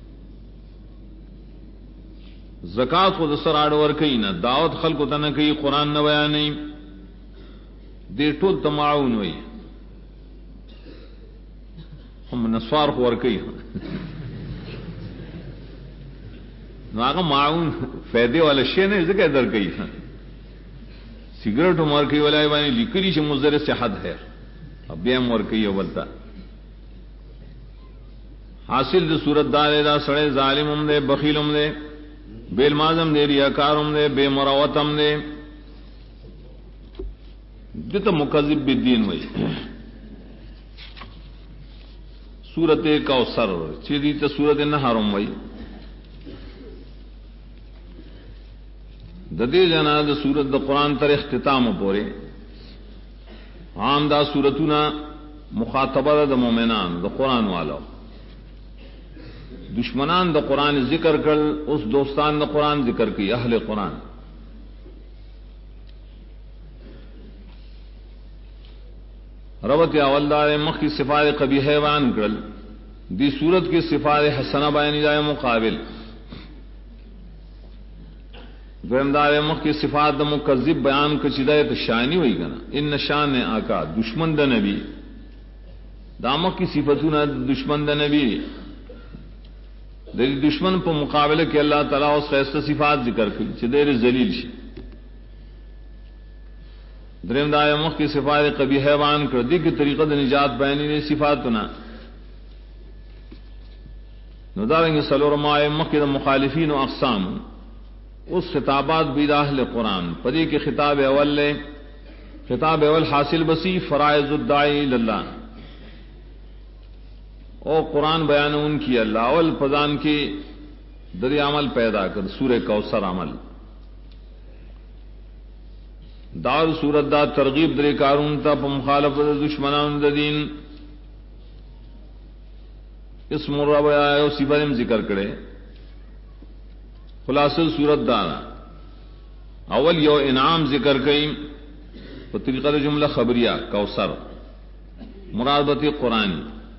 زکات خود سر آڑور کئی نہ دعوت خلق تن کئی قرآن نہ بیان نہیں دے ٹول تماعون ہوئی ہم نسوار خور کئی ناغا معاون فیدے والا شے نے ذکر در کئی سگریٹ مار کئی والا بانی لکلی چھ مضر صحت ہے اب بیا مار کئی اولتا حاصل دے صورت دار دا سڑے ظالم ہم دے بخیل ہم دے بے المازم دے ریاکار ہم دے بے مراوت ہم دے جتا مکذب بالدین ہوئی سورت کوثر چیدی تا سورت نحرم ہوئی ددی جنا دا سورت دا قرآن تر اختتام پورے عام دا سورتنا مخاطبہ دا مومنان دا قرآن والا دشمنان دا قرآن ذکر کر اس دوستان دا قرآن ذکر کی اہل قرآن ربط اولدار مخ کی صفات قبیحہ بیان کرل دی صورت کی صفات حسنہ بیان جائے مقابل دوامدار مخ کی صفات دا مکذب بیان کا چدایت شانی ہوئی گنا ان شان آقا دشمن دا نبی دامک کی صفتوں دشمن دا نبی دلی دشمن پر مقابلہ کہ اللہ تعالیٰ اس خیستہ صفات ذکر کی چدیر ذلیل شی درم دائے مخ کی صفات قبیحہ بیان کر دی کہ طریقہ نجات بیانی نے صفاتنا نداریں گے سلور مائے مخ کی مخالفین و اقسام اس خطابات بید اہل قرآن پدی کے خطاب اول لے خطاب اول حاصل بسی فرائض الداعی للہ او قرآن بیان ان کی اللہ اول پذان کی دری عمل پیدا کر سورہ کوثر عمل دار سورت دا ترغیب دری کارون تا پا مخالفت دشمنان دا دین اسم رب آئے صفت ذکر کرے خلاصہ سورت دانا اول یو انعام ذکر کئی تو طریقہ جملہ خبریہ کوثر مرادبتی قرآن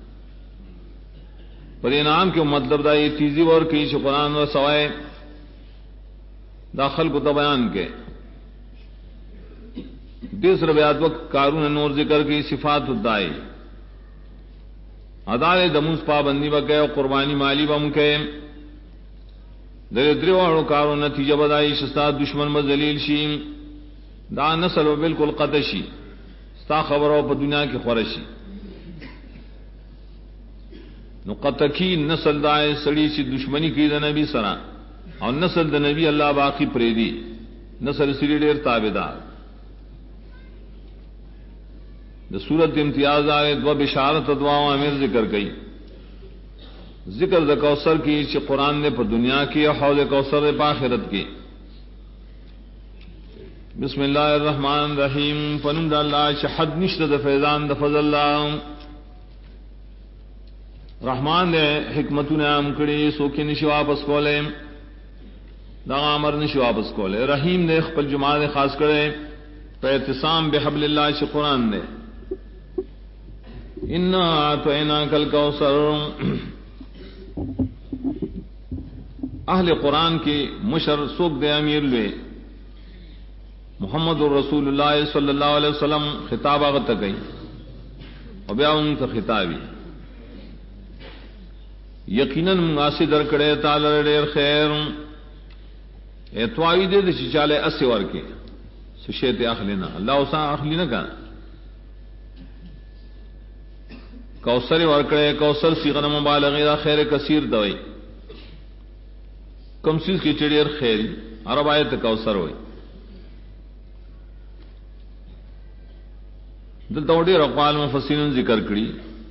پر انعام کے مطلب دا یہ تیزی اور کئی چھ قرآن و سوائے داخل کو بیان کے دیس ربیات وقت کارون نور ذکر کی صفات الدائی ادال دموز پابندی بکے اور قربانی مالی بم کے دریوارو کارو نتیجہ بدائی شستا دشمن بذلیل شیم دا نسل و بالکل قطشی ستا خبرو پا دنیا کی خورشی نو قطکی نسل دائے سڑی سی دشمنی کی دا نبی سرا اور نسل دا نبی اللہ باقی پریدی نسل سری دیر تابدار دا صورت امتیاز آئے دو بشارت دعا امیر ذکر گئی ذکر دا کوثر کی چھ قرآن نے پر دنیا کی حوض کوثر پا آخرت کی بسم اللہ الرحمن الرحیم فنم دا اللہ چھ حد نشت دا فیضان دا فضل اللہ رحمان دے حکمتو نے عام کری سوکھی نشی واپس کولے دا عامر نشی واپس کولے رحیم دے خپل جماعت خاص کرے پہ اعتصام بحبل اللہ چھ قرآن دے انا آتوینا کل کوثر اہل قرآن کی مشر سوک دے امیر لے محمد الرسول اللہ صلی اللہ علیہ وسلم خطاب آغت گئی اور بیا ان کا خطابی یقیناً مناسی در کڑے تالر دیر خیر اتوائی دے دے چالے اسی ورکے سشیت اخلینا اللہ اسا اخلینا کہا کوثر ورکڑے کوثر سیغن مبالغی دا خیر کثیر دوئی کم چیز کی چڑیر خیری عرب آیت کوثر ہوئی دل توڑی رقوال مفسرین ذکر کری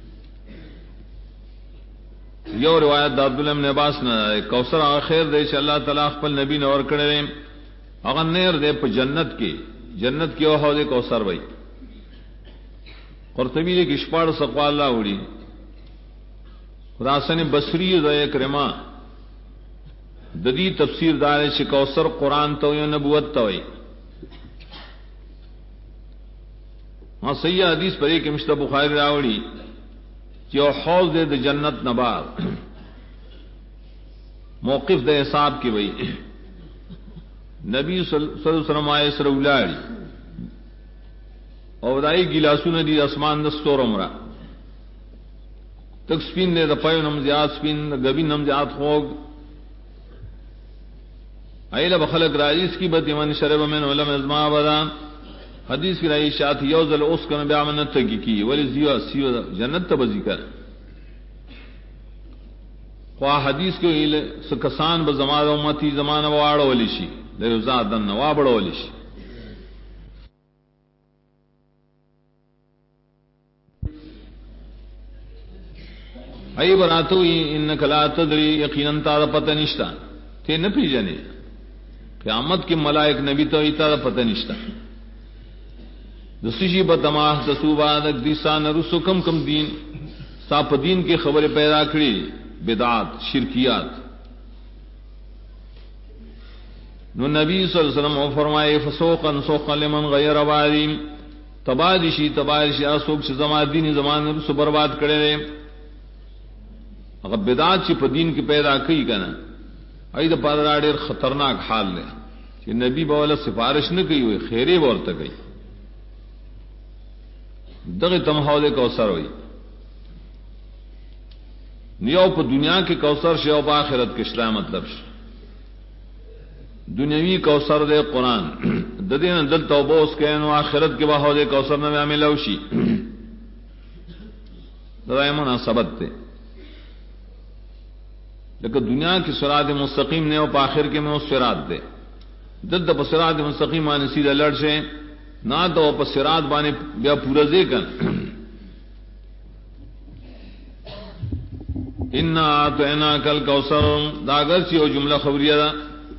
یو روایت دا عبداللہ بن عباس نہ کوثر خیر دے چ اللہ تعالی خپل نبی نور کڑے اگر نیر دے پہ جنت کی حوض کوثر بھائی قرطبی دے کشپاڑ سقوال اللہ اڑی راسن بصری دے کرما ددی تفسیر دار کوثر قرآن تو یا نبوت تو ہاں صحیح حدیث پر ایک مشتہ بخاری راوڑی کہ وہ حوض دے دے جنت نبار موقف دے حساب کی بھئی نبی صلی اللہ علیہ وسلم آئے سر اولاڑی اور دائی گلاسو ندی اسمان دستور عمرہ تک سپین دے دپایو نمزیاد سپین گبی نمزیاد خوگ ایلہ بخلق راجیس کی بد ایمان شرب من علم ازما بدا حدیث کی رئی شاعت یوزل اس کن بیامنت تکی کی ولی سیو جنت تبزی کر خواہ حدیث کے سکسان بزمان امتی زمان وارو ولی شی در ذاتن وابڑو ولی شی ای براتوی انکا لا تدری یقیناً تا پتہ نشتا تے نپی جنے قیامت کے ملائک نبی تو تا پتہ نشتا دسیشی بتماہ تسوبا دک دیسان رسو کم دین ساپ دین کی خبر پیدا کری بدعات شرکیات نو نبی صلی اللہ علیہ وسلم فرمائے فسوقا لمن غیر واریم تبادشی آسوک سے زمان دین زمان رسو برباد کرے رہے اگر بدعات چی پا دین کی پیدا کی کنا ای دا پادر آڈیر خطرناک حال لے کہ نبی باولا سفارش نہ کی ہوئی خیرے بولتا گئی دغی تمہاو کوثر ہوئی نیو پا دنیا کے کوثر شے او پا آخرت کشلا مطلب شے دنیاوی کوثر دے قرآن ددین دل توبہ اس کے انو آخرت کے باہو دے کوثر نہ میں لوشی درائی مناسبت تے لیکن دنیا کی صراط مستقیم نے پا آخر کے میں اس صراط دے دل دا صراط مستقیم آنے سیدھا لڑ سے نہ تو پا صراط بانے بیا پورا دے کن انا آتوینا کل کوثر داگر سی ہو جملہ خبریہ دا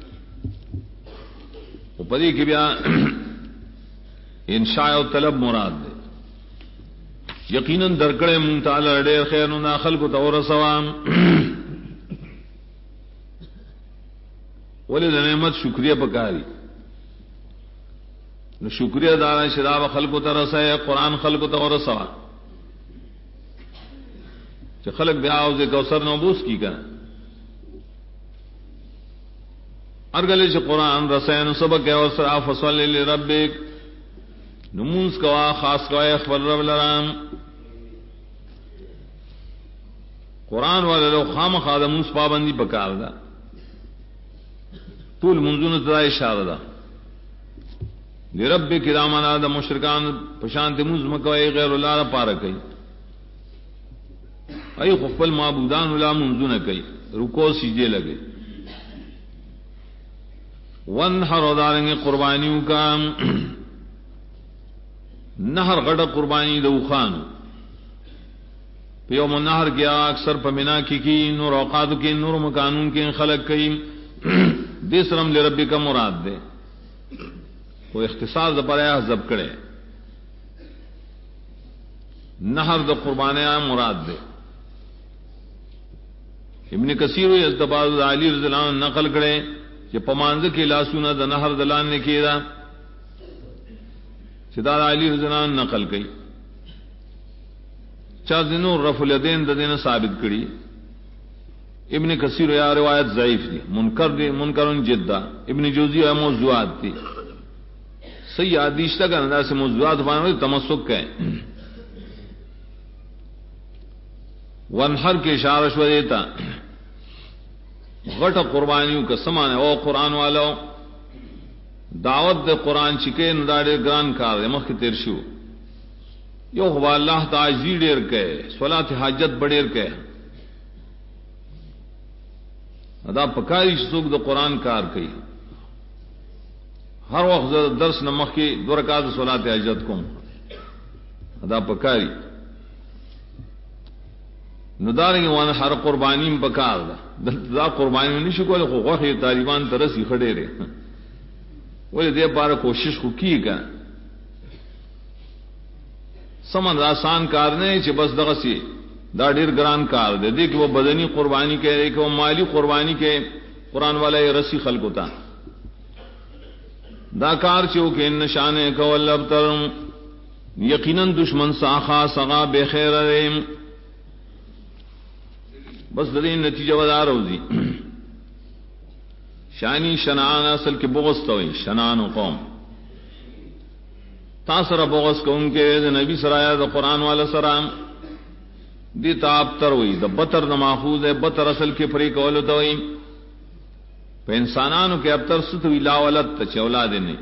وہ پدی کی بیا انشاء و طلب مراد دے یقیناً درکڑے منتعالی ڈیر خیر نا خلق و تور سوام ولی نعمت شکریہ پکاری شکریہ دارا شراب خلق و ترس ہے قرآن خلق و تور سوا خلق بیاؤ سے کوثر نوبوس کی کا ارگلے سے قرآن رسین سبق اور سرا فصل لربک نمونس کوا خاص کوا اخبر رب لرام قرآن والے لو خام خادموس پابندی پکار دا طول منزون تدا اشارہ دا لرب کرامنا دا مشرکان پشانت مزمکوئی غیر اللہ دا پارا کئی ای خفل معبودان اللہ منزون کئی رکو سجدے لگے ونحر دارنگے قربانیوں کا نہر غڑ قربانی دو خانو پیوم نہر کیا اکثر پمنا کی نور اوقات کے نور مکانون کے خلق کئی دیسرم لربی کا مراد دے وہ اختصار دپایا حذف کرے نہر د قربانیاں مراد دے ابن کثیر استباد علی رضی اللہ عنہ نقل کرے کہ پمانز کے لاسونا د نہر دلان نے کیا سدار علی رضی اللہ عنہ نقل کئی چا دنوں رفع الیدین دین ثابت کری ابن کثیر یا روایت ضعیف دی منکر جدہ ابن جوزی یا موضوعات تھی صحیح حدیث تک انداز سے موضوعات بانے تمسک ہے ونحر کے اشارہ شو دیتا غٹ قربانیوں کا سمان ہے او قرآن والو دعوت دے قرآن چکے نداڑے گران کار دے مخ تیر شو یو خوا اللہ تعالی ڈیر کے صلاۃ حاجت بڑیر کے ادا پکاری سوک دو قرآن کار کئی ہر وقت درس نمخ کی دو رکعت صلاۃ حاجت کو ادا پکاری ندارنگ وان ہر قربانی پکار دا قربانی نہیں شکو لکھو غوخ طالبان ترسی کھڑے رہے وہ دے بار کوشش کو کی گا سمن آسان کار نہیں چھ بس دغسی دا ډیر ګران کار دے دے کہ وہ بدنی قربانی کے کہ وہ مالی قربانی کے قرآن والا یہ رسی خلق ہوتا دا کار چو کہ ان شان کو ابتر یقیناً دشمن ساخا سغا بے خیر ریم بس دین نتیجہ ودار ہوزی شانی شنان اصل کے بغض تو شنان و قوم تاثر بغض کو ان کے نبی سرایا دا قرآن والا سرام دی تابتر ہوئی دا بطر دا ماخوذ ہے بطر اصل کے فریق اولد ہوئی پہ انسانانو کے ابتر ستوی لا ولد تا چھ اولاد نہیں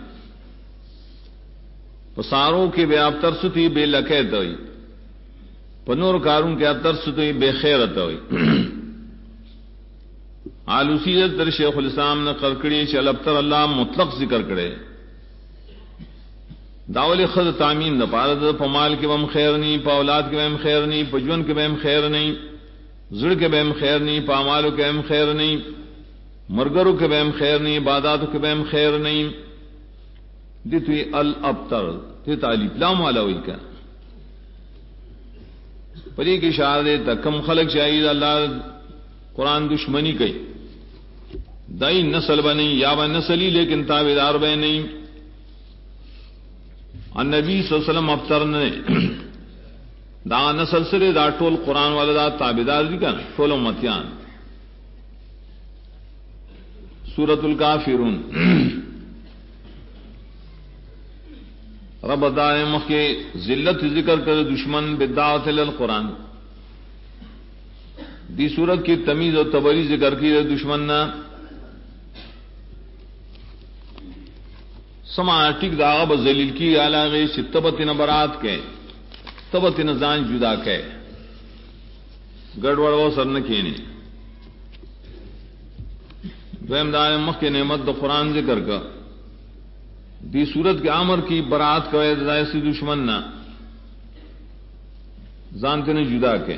پساروں کے بے ابتر ستوی بے لکیت ہوئی پنور کاروں کے ابتر ستوی بے خیرت ہوئی آلوسی در شیخ الاسلام نے قرکڑی چھ ابتر اللہ مطلق ذکر کرے داول خد تامین دا پارد پمال کے بم خیر نہیں پا اولاد کے بم خیر نہیں پجون کے بم خیر نہیں زڑ کے بم خیر نہیں پامالو کے بم خیر نہیں مرگرو کے بہم خیر نہیں عباداتو کے بہم خیر نہیں دی توی الابتر تی تعلیب لام والا ہوئی کا پری کی شاہدے تا کم خلق شاہید اللہ قرآن دشمنی کئی دائی نسل بنی یا با نسلی لیکن تابدار بے نہیں النبی صلی اللہ علیہ وسلم ابتر نے دا نسل سرے دا ٹول قرآن والا دا تابدار دی کنا ٹول امتیان سورۃ الکافرون رب دائم مخ کے ذلت ذکر کر دشمن بدعوت القرآن دی سورت کی تمیز و تبری ذکر کی دشمن نہ سما ٹک داغ ذلیل کی علاقے سے تبت نبرات کے تبت نزان جدا کے گڑبڑ و سر نہ کینے دویم دار مخ کے نعمت دا قرآن ذکر کا دی صورت کے عامر کی برات کا ایسی دشمن نہ جانتے نے جدا کے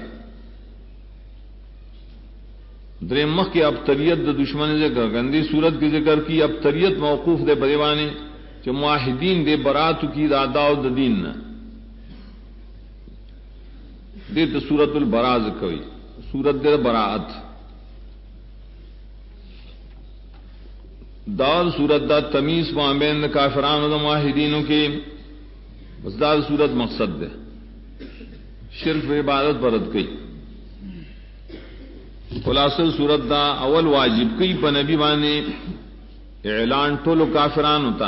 دریم مخ کے ابتریت دا دشمن ذکر کا دی صورت کی ذکر کی ابتریت موقوف دے بریوانے کہ معاہدین دے برات کی دادا دا دین نہ دے تو سورت البراز کوئی سورت دے براعت دار سورت دا تمیز مابین کافران و معاہدینوں کے بس دار سورت مقصد دے شرف عبادت برد کئی خلاصل سورت دا اول واجب کئی پا نبی بانے اعلان ٹولو کافران ہوتا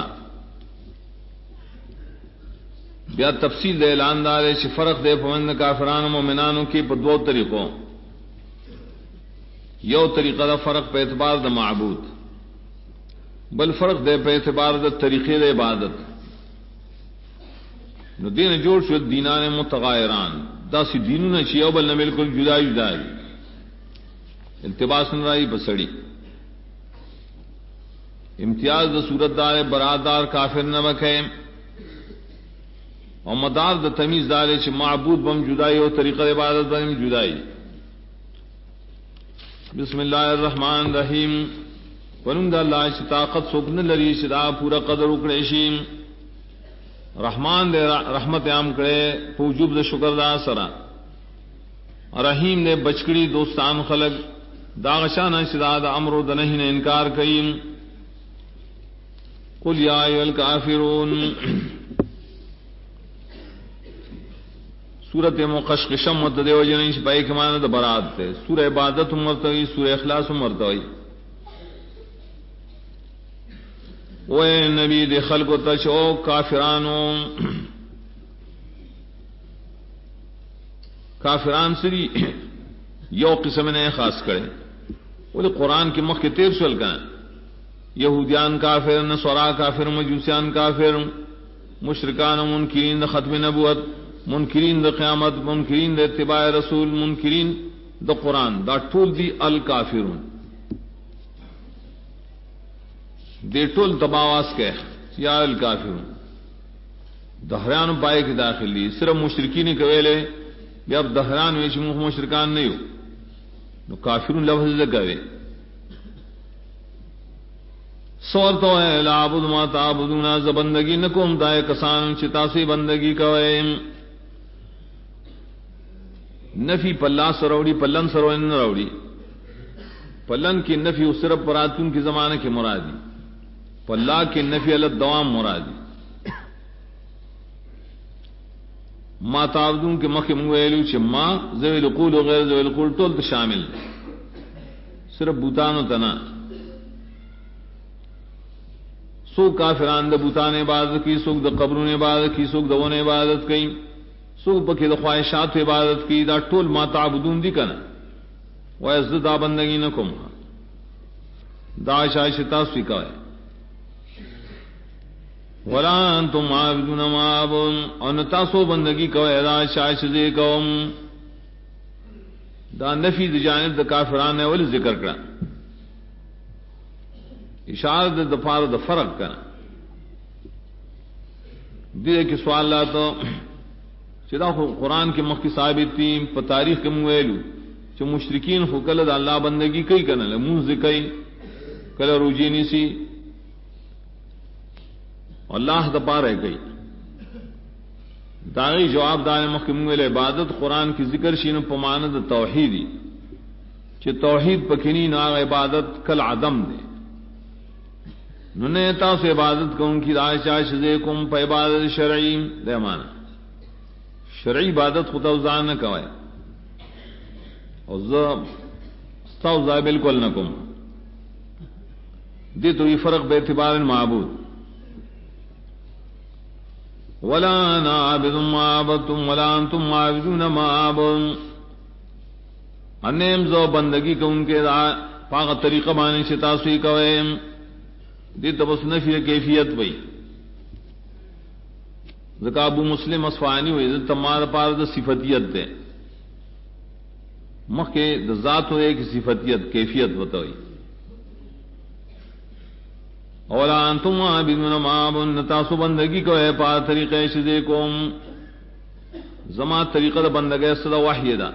بیا تفصیل دے اعلان دارے چھ فرق دے پمند کافران و مومنانوں کی پا دو طریقوں یو طریقہ دا فرق پہ اعتبار دا معبود بل فرق دے پہ اعتبار دا طریقے دے عبادت نو دین جوڑ شو دینان متغائران دا سی دینو نہ چیو بل نہ بالکل جدا جدا التباس نرائی بسڑی امتیاز دا صورت دار برادار کافر نہ بکھے اور مدار دا تمیز دارے چھ معبود بم جدائی اور طریقہ عبادت بم جدائی بسم اللہ الرحمن الرحیم ونم دا اللہ چھ طاقت سکن لری چھ دا پورا قدر اکڑے شیم رحمان دے رحمت عام کرے پوجوب دے شکر دا سرا رحیم نے بچکڑی دوستان خلق داغشانہ چھ دا امر و دنہی نے انکار کئیم قل یا ایھا الکافرون سورت مقشقشم متدیو جنیش بائی کمانہ دا برات تے سورہ عبادت مرتوی سورہ اخلاص مرتوی وہ نبی دے خلق و تشو کافرانو کافران سری یو قسم نے خاص کرے وہ قرآن کی مخ کے 13 کا یہودیان کافر نصارا کافر مجوسیان کافر مشرکان منکرین ختم نبوت منکرین دا قیامت منکرین دا اتباع رسول منکرین دا قرآن the tool the الکافرون they tool تباواس کے یا الکافرون دہران پائے کے داخلی صرف مشرکین کویلے یا اب دہران ویچ مشرکان نہیں ہو نو کافرون لفظ کرے سورتو ہے لا عبد ما تعبدون ز بندگی نکوم دائے کسان چتا سی بندگی کوئے نفی پلا سروڑی پلن سروڑی نروڑی پلن کی نفی اس صرف پراتون کی زمانہ کی مرادی پلا کی نفی الگ دوام مرادی ما تعبدون کے مخ مویلو چ ما ذوی القول و غیر ذوی القول ټول شامل صرف بوتانو تنا سو کافران د بوتان عبادت کی سوک د قبرون عبادت کی سوک د ون عبادت کی سوک پکې د خواہشات عبادت کی دا ټول ما تعبدون دی کنه و عزت دا بندگی نکم دا شایشتا سوکا ہے ولا انتم عابدون ما اعبد ان تاسو بندگی کو ادا شایش دے قوم دا نفی د جانب د کافران نے ول ذکر کرا اشارہ د دفار د فرق کرا دے کہ سوالات چدا قرآن کے مخ کی ثابت تھی په تاریخ کے مویلو چې مشرکین خو کله د الله بندگی کوي کنه لمونځ کوي کله روزي نیسی اللہ دا پارے گئی داغی جواب دار مخکم عبادت قرآن کی ذکر شین پماند توحیدی کہ توحید پکنی ناغ عبادت کل عدم دے ننے تاس عبادت کون کی داشاش دے کم پہ عبادت شرعی دے مانا شرعی عبادت خود اوزان نہ کوئے اوزا بالکل نہ کم دی تو یہ فرق بے اعتبار معبود ولا انا عابد ما عبدتم ولا انتم عابدون ما اعبد انیم زو بندگی کو ان کے پاک طریقہ بانے سے تاسوی کوئے دی تبس نفی کیفیت وئی ذکا ابو مسلم اصفہانی ہوئی تمہارا پار دا صفتیت دے مخ کے دا ذات ہوئے کی صفتیت کیفیت بتائی اولا انتم عابدون ما اعبد نتاسو بندگی کو ہے پا طریقے شدے کوم زما طریقہ دا بندگی صدا وحی دا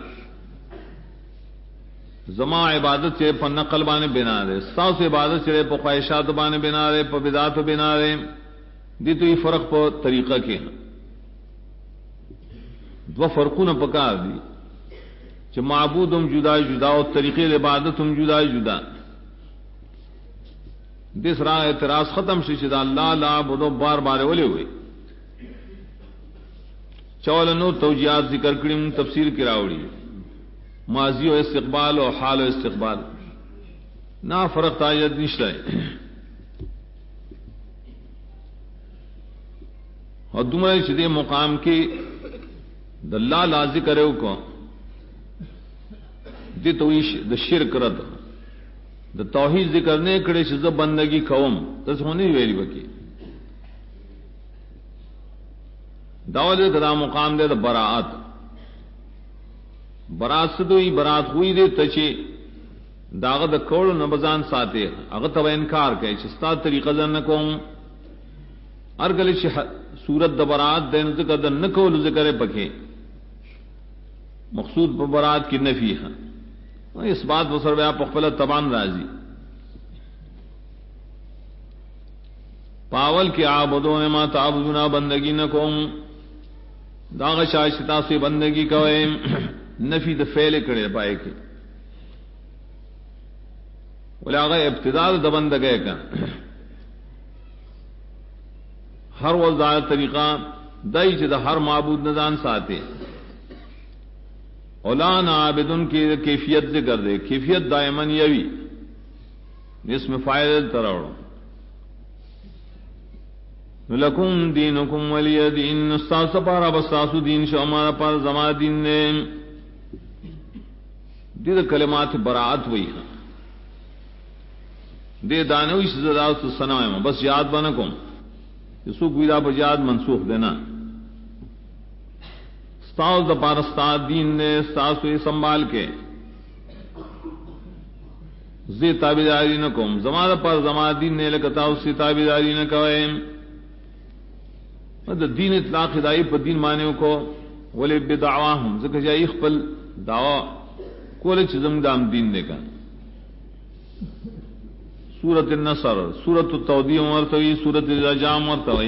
زما عبادت چرے پا نقل بانے بنا دے ساس عبادت چرے پا خواہشات بانے بنا دے پا بدعات بنا دے دی تو یہ فرق پا طریقہ کے دو فرقون پکار دی چھ معبود ہم جدا جدا اور طریقے عبادت ہم جدا جدا دس را اعتراض ختم شد اللہ لا بدو بار بار ولے ہوئے چولنو توجیات ذکر کریم تفسیر کی راوڑی ماضی و استقبال و حال و استقبال نا فرق تاجت نشتا ہے اور دمرے شدے مقام کی دلہ لا ذکر کو دی تویش د شرک رد د توحید ذکر نے کڑے شز بندگی قوم تس ہونی ویلی بکی داول دا مقام دے دا براعت برات سے دوئی برات ہوئی دے تچے داغ دا کوڑ نبزان ساتے اگر تو انکار کہے چستا طریقہ زن نکوم ارگلی چھ صورت دا برات دین ذکر دا نکول ذکر پکے مقصود پر برات کی نفی ہے اس بات بسر بیا پخفل تبان راضی پاول کے عابدون ما تعبدون بندگی نکوم داغ شاشتا سے بندگی کوئے نفی د فعل کڑے پائے کے ولاغ ابتداء د بندگے کا ہر وضع طریقہ دای چې د ہر معبود نظام ساتے اولان عابدن کی کیفیت ذکر دے کیفیت دائمن یوی جس میں فائدہ تراوڑ لکم دینکم ولی دین استاس پارا بستاسو دین شو ہمارا پار زما دین نے دید کلمات براعت وئی دے دانوی سزداؤ سنائے بس یاد بنکم جسو گویدہ بجاد منسوخ دینا ستاؤ دپار استاد دین نے ستاسو یہ سنبھال کے زی تابداری نکم زمان پر زمان دین نے لکتاؤ سی تابداری نکوئے دین اطلاق ہدائی پر دین مانے کو ولی بدعواہم ذکر جائی اخپل دعوا کولے چزم دام دین دے کن سورۃ النصر، سورۃ التودیع مرتوی، سورۃ الرجام مرتوی.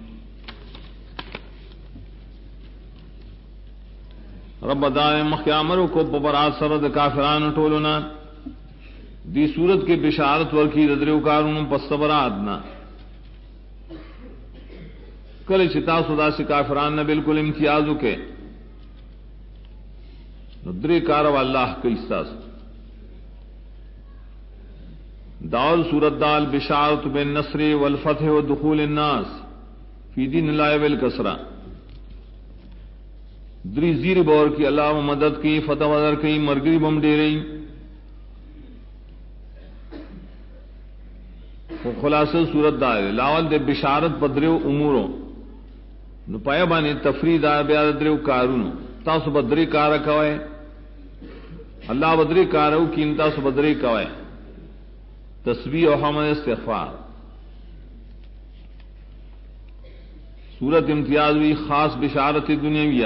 رب دائم مخیامر کو ببرات سرد کافران ٹولنا دی صورت کے بشارت ورکی ردریو کارون پستبراتنا کل چتا سدا سے کافران نے بالکل امتیازو کے ندری کارو اللہ کے استاس دال سورت دال بشارت بالنصر والفتح ودخول الناس فی دین اللہ بالکسرہ دری زیر بور کی اللہ مدد کی فتح ودر کی مرگری بم دے رہی خلاصہ صورت دار لاول دے بشارت بدریو امورو نو پایا بانی تفرید بیا دریو کارونو تاسو بدری کار کوئے اللہ بدری کارو کین تاسو بدری کوئے تسبیح و حمد استغفار. صورت امتیاز ہوئی خاص بشارت دنیاویہ،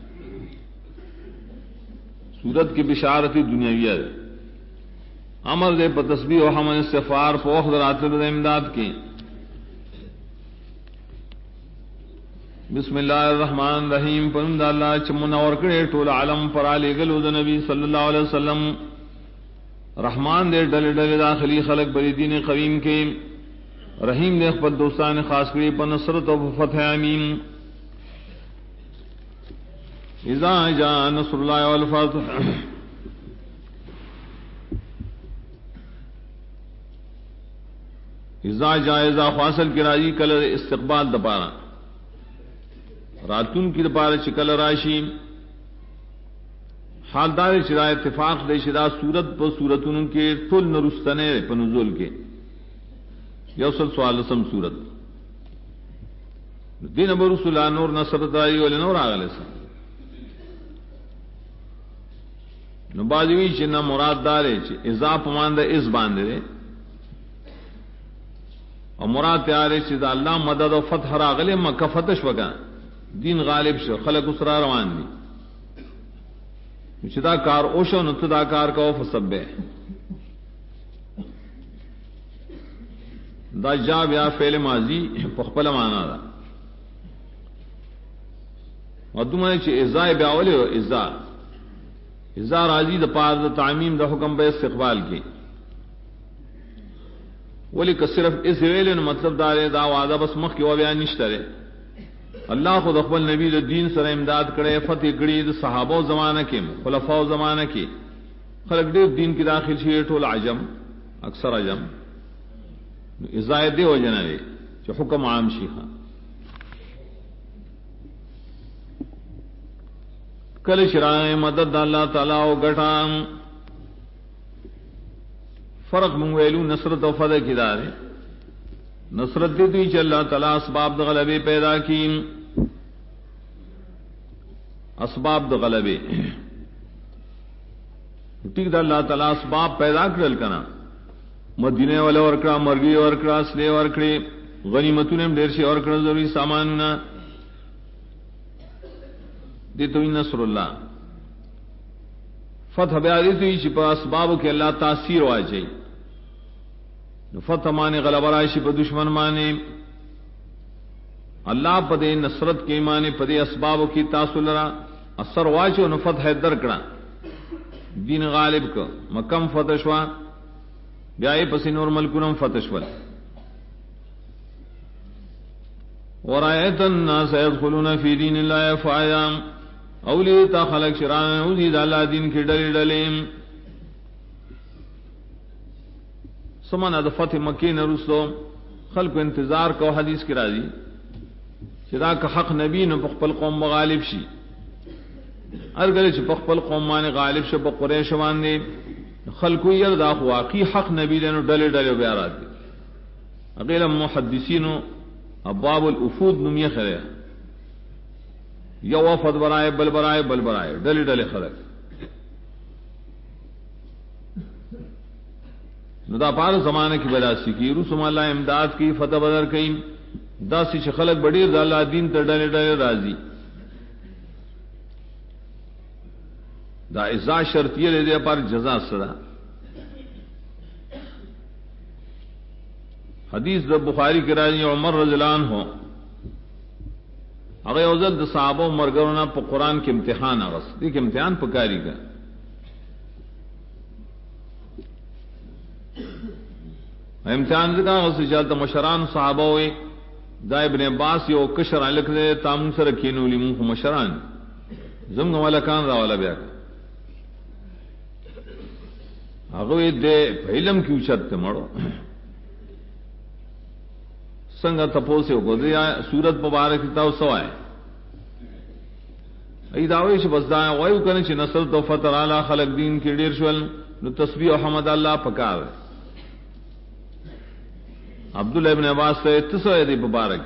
صورت کی بشارت دنیاویہ امر دے پر تسبیح و حمد استغفار فوق دراتر امداد کی. بسم اللہ الرحمن الرحیم. پرند اللہ چمن اور کڑے ٹول عالم پر علی گلو دا نبی صلی اللہ علیہ وسلم رحمان دے ڈل ڈل داخلی خلق بری دین قویم کے، رحیم دے خپل دوستان خاص کری پر نصرت و فتح امین. اذا جاء نصر اللہ والفتح اذا جائزہ فاصل کی راجی کل استقبال دپارا راتون کی دپارا چکل راشی حالدار چرا اتفاق دے شدا صورت پر صورتوں کے ټول نرستنے پر نزول کے یوسل سوال سم صورت دین ابو رسول نور نصر دائی ول نور اگلے سا نباجوی چنا مراد دارے چ اضاف ماندہ اس باندے اور مراد تیارے چ اللہ مدد و فتح راغلے مکہ فتح وگا دین غالب شو خلق اسرا روان دی چدا کار اوشو نتدا کار کا فسبے دا جاب یا فعل ماضی پخپل مانا دا ودومے چ ازا بیاولے ازا ازا راضی دا پار دا تعمیم دا حکم بے استقبال کی ولی کہ صرف اس ویلے مطلب دارے دا وعدہ بس مخ کی و بیان نشترے اللہ خود اقبل نبی دین سر امداد کرے فتح کڑی صحابہ زمانہ کے خلفاء زمانہ کے خلق دیر دین کی داخل شیئے ٹول عجم اکثر عجم ازائے دے ہو جنوے جو حکم عام شیخا کل شرائع مدد اللہ تعالیٰ و گٹان فرق منگویلو نصرت و فتح کی دارے نصرت دیتی چ اللہ تعالیٰ اسباب دا غلبے پیدا کی اسباب دا غلبے ٹھیک دا اللہ تعالیٰ اسباب پیدا کرل کنا مدینے والے ورکڑا مرگی ورکڑا سلے ورکڑے غنیمتوں نے ڈیر سے ورکڑا ضروری سامان دیتوی نصر اللہ فتح بیا دیتوی چپا اسباب کے اللہ تاثیر واجائی فتح مانے غلبہ راشی پا دشمن مانے اللہ پدے نصرت کے مانے پدے اسباب کی تاثر لرا اثر واچو نفتح درکڑا دین غالب کا مکم فتح شوا بیائی پسی نور ملکنم فتح شوا ورائیت الناس يدخلون فی دین اللہ افعایا اولیتا خلق شران اوزید اللہ دین کی ڈلی ڈلیم سمانا دا فتح مکی نرسو خلق انتظار کو حدیث کی راضی چدا کا حق نبی نو پخپل قوم غالب شی ارگلے چ پخپل قوم مان غالب شو په قریش باندې خلق ير دا واقعي حق نبی لنو ڈلے ڈلے بیارات اغیل محدثین ابواب الافود نمیہ خرے یو وفد برائے بل برائے ڈلے ڈلے خلق ندا پار زمانہ کی بداسی کی رسوم اللہ امداد کی فتح بدر کی داسی خلق بڑی دا اللہ دین تر ڈلے ڈلے راضی دا ازا شرطیہ لے دے پر جزا صدا حدیث د بخاری کی راضی عمر رضی اللہ عنہ اگر اوزل د صحابہ مرګرونه په قران کې امتحان اغس دي کې امتحان پکاري کا امتحان ځکه اوس چې د مشران صحابه وي دا ابن عباس یو کشر الک دے تام سره کینولې مو مشران زمغه والا کان را والا بیا هغه دې په علم کې اوچت مړو څنګه تاسو یو غوډیا سورت مبارک تاسو سوای ای داوی چې بس دا وایو کنه چې نسل تو فتر اعلی خلق دین کې ډیر شول نو تسبیح او حمد الله پکار عبداللہ ابن عباس سے تسو دی مبارک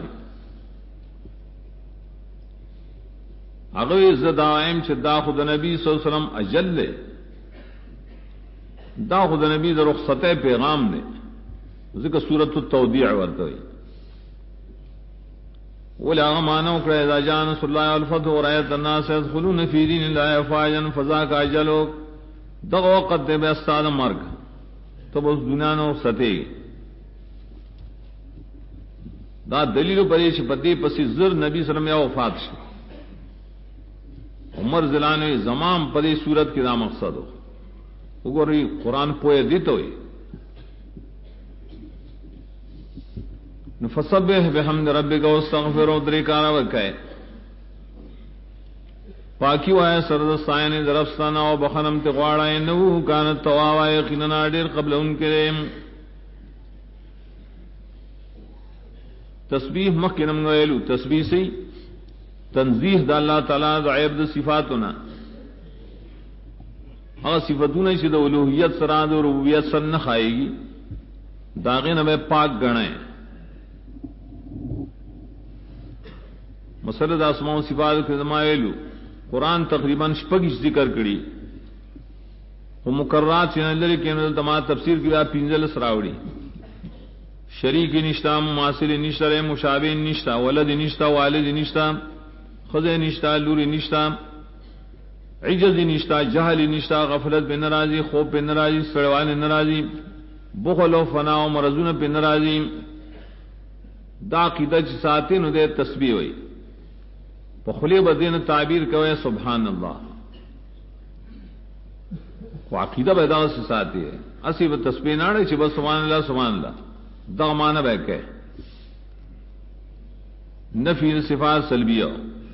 اگوی زدائم چې دا خود نبی صلی اللہ علیہ وسلم اجل لے دا خود نبی دا رخصت پیغام دے ذکر سورۃ التودیع ورتوی ولا مانو کړه اذا جاء نصر الله والفتح ورایت الناس يدخلون في دين الله افواجا فذاك اجلو دغه وخت به استاد مرګ ته بس دنیا نو سته دا دلیل پرې چې پدې پسې زر نبی صلی الله علیه وسلم یا وفات شو عمر زلانه زمام پدې صورت کې دا مقصد وګورئ قران پوهه دي ته فسبح بحمد ربک واستغفره درې کار وکای پاکی وای سرد ساینے درفستانه او بخنم ته غواړای نو کان تواوا یقینا ډیر قبل ان کې تسبیح مخکنم ویلو تسبیح سی تنزیح د الله تعالی د عیب د صفاتنا هغه صفاتونه چې د الوهیت سره د ربوبیت سره نه خایي داغه نه پاک غنئ مسله د اسماء او صفات کې زمایلو قران تقریبا شپږ ذکر کړي او مکررات چې لري کې نو تمام تفسیر کې بیا 15 سراوړي شریک نشتا مماثل نشتا مشابه نشتا ولد نشتا والد نشتا خزه نشتا لور نشتا عجز نشتا جهل نشتا غفلت بن ناراضی خوف بن ناراضی سړوان ناراضی بخل او فنا او مرزونه بن ناراضی دا عقیده چې ساتینو د تسبیح وي په خلی بدین تعبیر کوي سبحان الله خو عقیده به دا ساتي اسی په تسبیح نه چې بس سبحان الله دا معنی به کې نفی صفات سلبیہ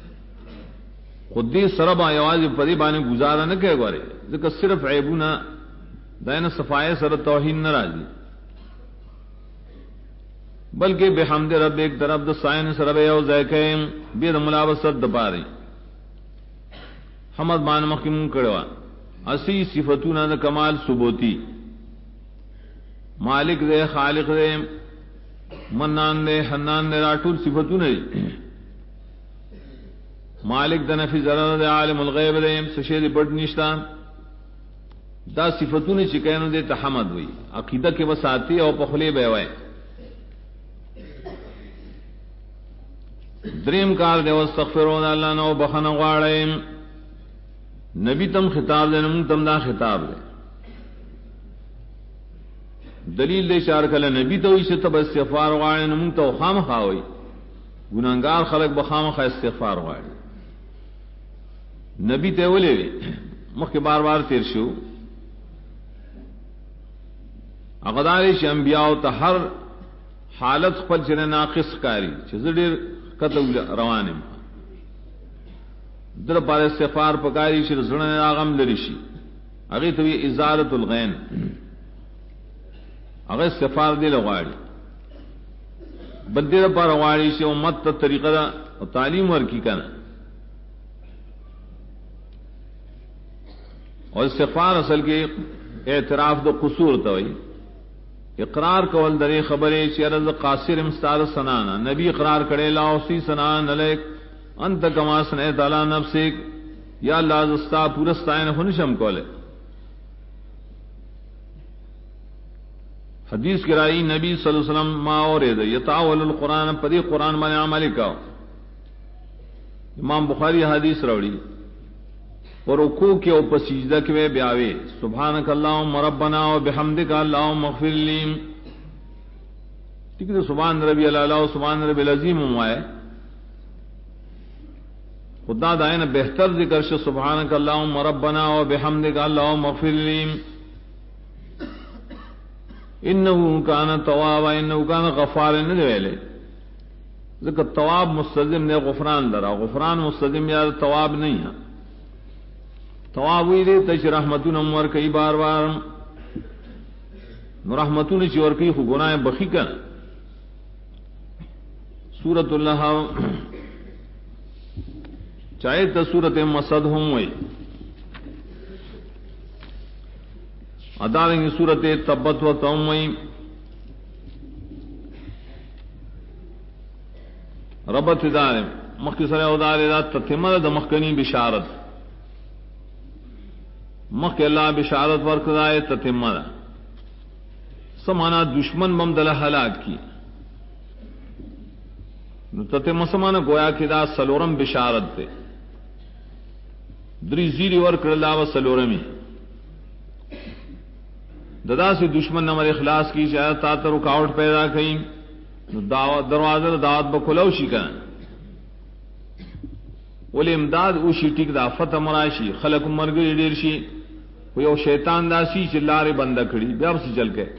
خودی سربا یواز پدی باندې گزاره نه کوي غره ځکه صرف عیبونه داینه صفای سره توهین ناراضی بلکہ بحمد رب ایک طرف د سائن سره به یو ځکه به د ملاوست د پاره حمد مان مخکم کړه اسی صفاتونه د کمال ثبوتی مالک دے خالق دے منان دے حنان دے راټول صفاتونه مالک د نفی ضرر دے عالم الغیب دے سشی دی پټ نشتا دا صفاتونه چې کینو دے تحمد وی عقیدہ کې وساتی او په خلی به وای دریم کار دے واستغفرون الله نو بخنه غواړم نبی تم خطاب دے نو تم دا خطاب دے دلیل دے اشار کله نبی ته وي چې تب استغفار غواړي نو موږ ته خامخا وي ګناګار خلک به خامخا استغفار غواړي نبی ته ولې مخکې بار بار تیر شو اغدار ش انبیاء ته هر حالت خپل چې ناقص کاری چې زړه کته روانم در پر استغفار پکاري چې زړه راغم لري شي هغه ته ازاله الغین هغه استغفار دی لغواړي بل دې لپاره غواړي چې امت ته طریقه او تعلیم ورکی کنه او استغفار اصل کې اعتراف د قصور ته وي اقرار کول درې خبرې چې ارز قاصر مستعار سنانا نبی اقرار کړي لا اوسی سنان علیک انت کما سنه تعالی نفسک یا الله زستا پورستاین هنشم کوله حدیث کی رائی نبی صلی اللہ علیہ وسلم ما اورید یتاول القرآن پدی قرآن من عمل کا امام بخاری حدیث راوڑی اور رکوع کے او سجدہ کے بیاوے سبحانک اللہم ربنا و بحمدک اللہم اغفر لی ٹھیک ہے سبحان ربی العلیٰ سبحان ربی العظیم ہوئے خدا دائن بہتر ذکر سے سبحانک اللہم ربنا و بحمدک اللہم اغفر لی انہو کان توابا انہو کان غفارا نہ ویلے ذکر تواب مستلزم نے غفران درا غفران مستلزم یا تواب نہیں ہے تواب ہوئی دے تش رحمتون امور کئی بار بار رحمتون چور کی خو گناہ بخی کر سورۃ اللہ چاہے تو سورت مسد ہوں وئی اداریں سورت تبت و تم وئی ربط ادارے مختصر ادارے تتمر دمخکنی بشارت مخ اللہ بشارت ورکدائے تتمر سمانا دشمن ممدل ہلاک کی تتم سمانا گویا کہ دا سلورم بشارت دے دری زیری ورک اللہ و سلورمی ددا سے دشمن نمر اخلاص کی شاید تا تا رکاوٹ پیدا کئی دروازہ دعوت بکھلو شی کن ولی امداد اوشی ٹک دا فتح مراشی خلق مرگری دیر شی کوئی او شیطان دا سی چلارے بندہ کھڑی بیاب سے چل کے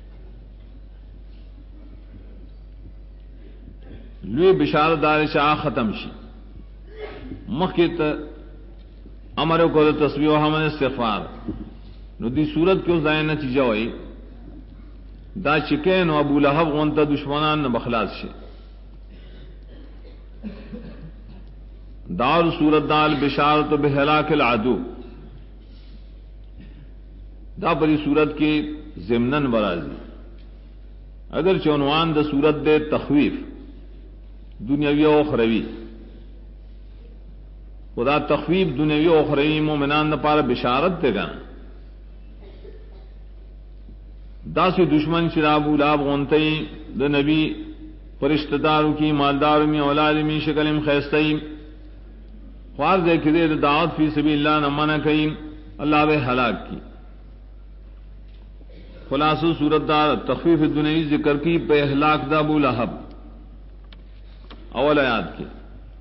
لوی بشارت دار شاہ ختم شی مخیط امر کو تسبیح و حمد استغفار نو دی صورت کیوں ضائع نتیجہ ہوئی دا چکین و ابو لہب غنتا دشمنان نہ بخلاص شے دار صورت دال بشارت و بہلاک العدو دا بری صورت کی ضمنن برازی اگر چونوان دا صورت دے تخویف دنیاوی و اخروی خدا تخویف دنیاوی و اخروی مومنان نہ پارا بشارت دے گا دا سے دشمن شراب لاب غنتئی دا نبی فرشتہ داروں کی مالداروں میں اولاد میں شکلم خیستئی خوار دیکھ دے دعوت فی سبیل اللہ نہ منع کئی اللہ بے ہلاک کی خلاص صورت دار تخفیف دنیوی ذکر کی بے ہلاک دا ابو لہب اول آیات کی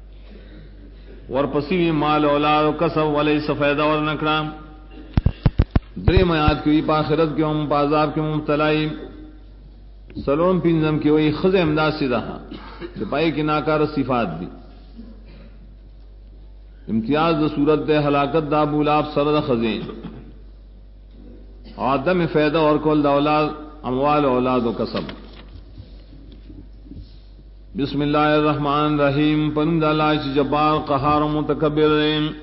ورپسی مال اولاد و کسب ولیس فیدہ اور نکرام دریم آیات کی پاخرت کے ہم پازاب کے مبتلائی سلوم پنزم کی وہی خز امداد سے رہا پائی کی ناکار صفات دی امتیاز دا صورت دے ہلاکت دا ابو لہب سرد خزین آدم فیدہ اور کل دا اولاد اموال اولاد و کسب بسم اللہ الرحمن الرحیم پنند اللہ جبار قہار متکبر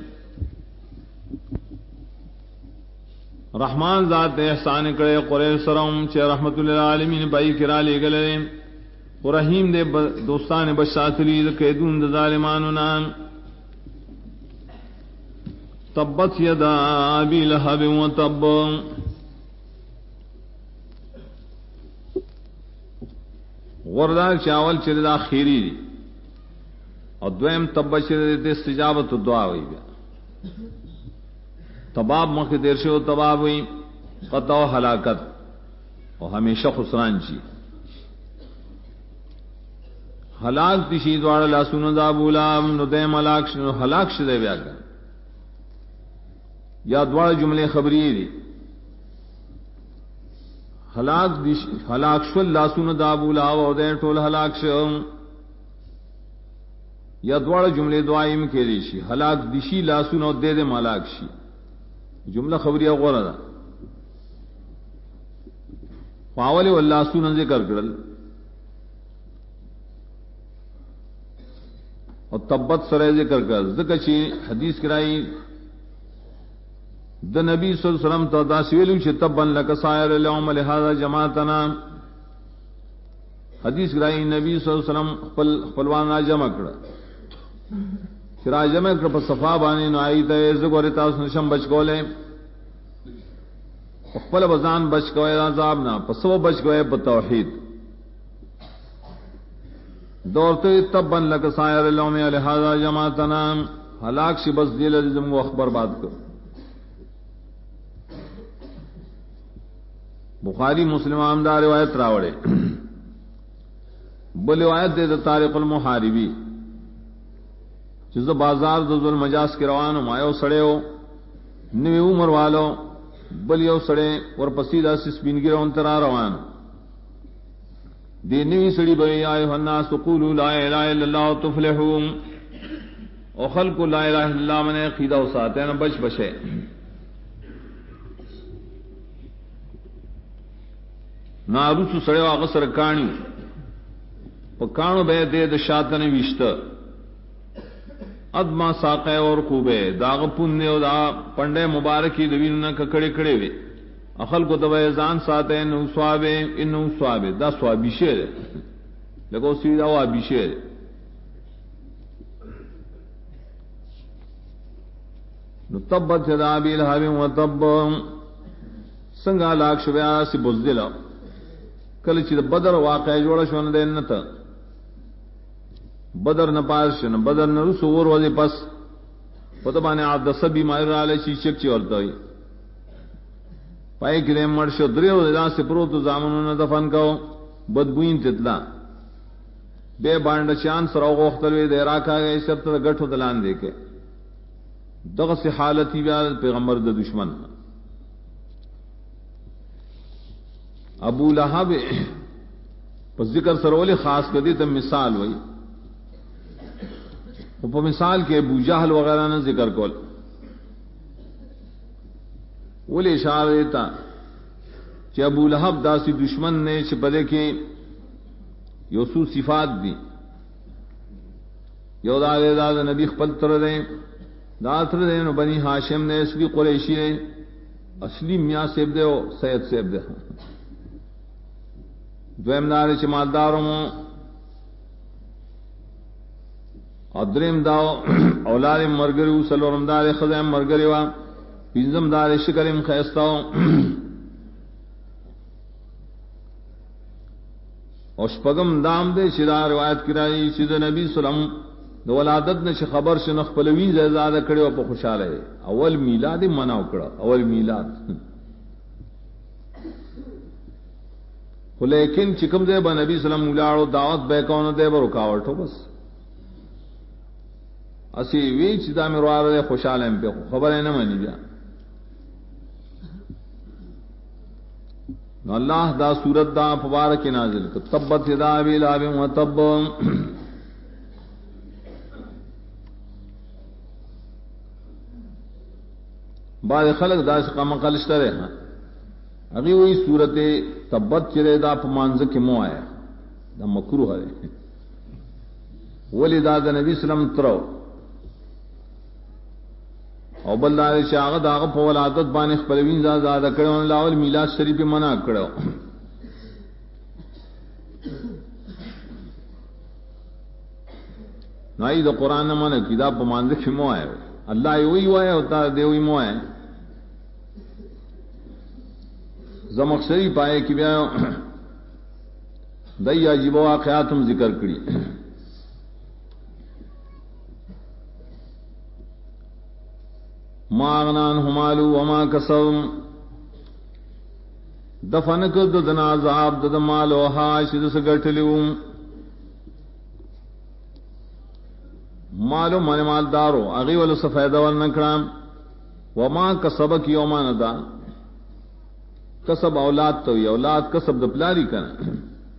رحمان ذات احسان کرے قریش سرم چے رحمت للعالمین بائی کرا لے گلے رحیم دے دوستان بشاتری قیدون دا ظالماننا تبت یدا ابی لہب و تب غردار چاول چرے دا خیری دی اور دویم تب چرے دے استجابت دعا ہوئی گیا تباب مخ دیر سے ہو تباب ہوئی قطع و ہلاکت اور ہمیشہ خسران چی ہلاک تشی دوار لاسون دا بولام نو دیم ہلاک شدے بیا کر یا دوار جملے خبری دی ہلاک شل لاسون دا بولاو او دین ٹول ہلاک شم یا دوار جملے دعائم کے دیشی ہلاک دیشی لاسون او دے دے مالاک شی جملہ خبریہ غورا دا فاولی واللہ سونن ذکر کرل اور تبت سرے ذکر کرل ذکر چی حدیث کرائی دا نبی صلی اللہ علیہ وسلم تا دا سویلو چی تبن لک سائر اليوم لہذا جماعتنا حدیث کرائی نبی صلی اللہ علیہ وسلم پلوانا جمع کرا چرا جمع کر پر صفا بانی نو آئی تا ازگوری تاس نشم بچ کولے اقبل بزان بچ کوئے عذابنا پسو بچ کوئے بتوحید دورتے تبن لک سائر اليوم لہذا جماعتنا ہلاک سی بس دیل رزم کو اخبر بات کر بخاری مسلم آمدہ روایت راوڑے بل روایت دے طارق المحاربی جز بازار ذل مجاز کے روانو مایو سڑے ہو نوی عمر والو بل یو سڑے اور پسیدہ سپین گرون ترا روان دی نوی سڑی بھئی ایھا الناس قولوا لا الہ الا اللہ تفلحون او خلق لا الہ الا اللہ من عقیدہ وساتے ہیں بچ بچے ناروس سڑے واغسر کانی پکانو بے دے د شاتن وشت ادما ساقے اور خوبے داغ پنے او دا پنڈے مبارکی دوین نہ ککڑے کڑے وے اخل کو دبے زان ساتے نو ثوابے انو ثوابے دا ثوابی شیر لگو سیدھا وا بشیر نو تبت یدا ابی لہب و تب سنگا لاکھ شویا سی بزدل کل چې بدر واقع جوړ شو نه نت بدر نه پاس نه بدر نه سور وځي پس پته باندې عاد سبي مایر علی شي شک چی ورته پای کې مړ شو دریو داسې پروت زامنو نه دفن کو بدبوین تتلا بے باندې چان سره غوختل وی د راکاږي سب ته غټو دلان دی کې دغه سي حالت بیا پیغمبر د دشمن ابو لہب پر ذکر سرولی خاص کر دی تم مثال ہوئی وہ مثال کے ابو جہل وغیرہ نے ذکر کول ولی اشارہ دیتا کہ ابو لہب داسی دشمن نے چپدے کے یوسو صفات دی یو دادے داد نبی خپل تر دیں داتر دیں بنی ہاشم نے اصلی قریشی نے اصلی میاں سیب دے ہو سید سیب دے دویم دار چ مالداروں ادریم داو اولاد مرګرو سلورم دار خزم مرګري وا پنځم دار شکرم خيستاو او شپږم دام دې چې دا روایت کړای چې د نبی سلام د ولادت نشه خبر شنه خپلوي زیاده کړو په خوشاله اول میلاد مناو کړه اول میلاد لیکن چکم دے با نبی صلی اللہ علیہ وسلم دعوت بے کون دے با رکاوٹ ہو بس اسی ویچ دا مروار دے خوشحال ہیں پہ خبر ہے نہ مانی بیا اللہ دا سورت دا پبارک نازل تبت یدا ابی لہب و تب بعد خلق دا اس قام قلشتر ہے اگی وہی صورت تبت چرے دا پمانز کے مو آیا دا مکروہ ہے ولی دا نبی سلام ترو او بلدار شاغ دا پول عادت باندې خپلوین زاد کړو لاول میلاد شریف منع کړو نای دا قران منع کی دا پمانز کے مو آیا اللہ وہی ہوا ہے ہوتا دیوی مو ہے زمخشری پائے کہ بیا دئی عجیب واقعات ہم ذکر کری ما اغنان همالو وما کسب دفن کو ددنا عذاب دد مالو ہاش دس گٹلیو مالو من مالدارو اغي ول سفیدہ ول نکرام وما کسب کی یومان دا کسب اولاد تو یہ اولاد کسب د پلاری کنا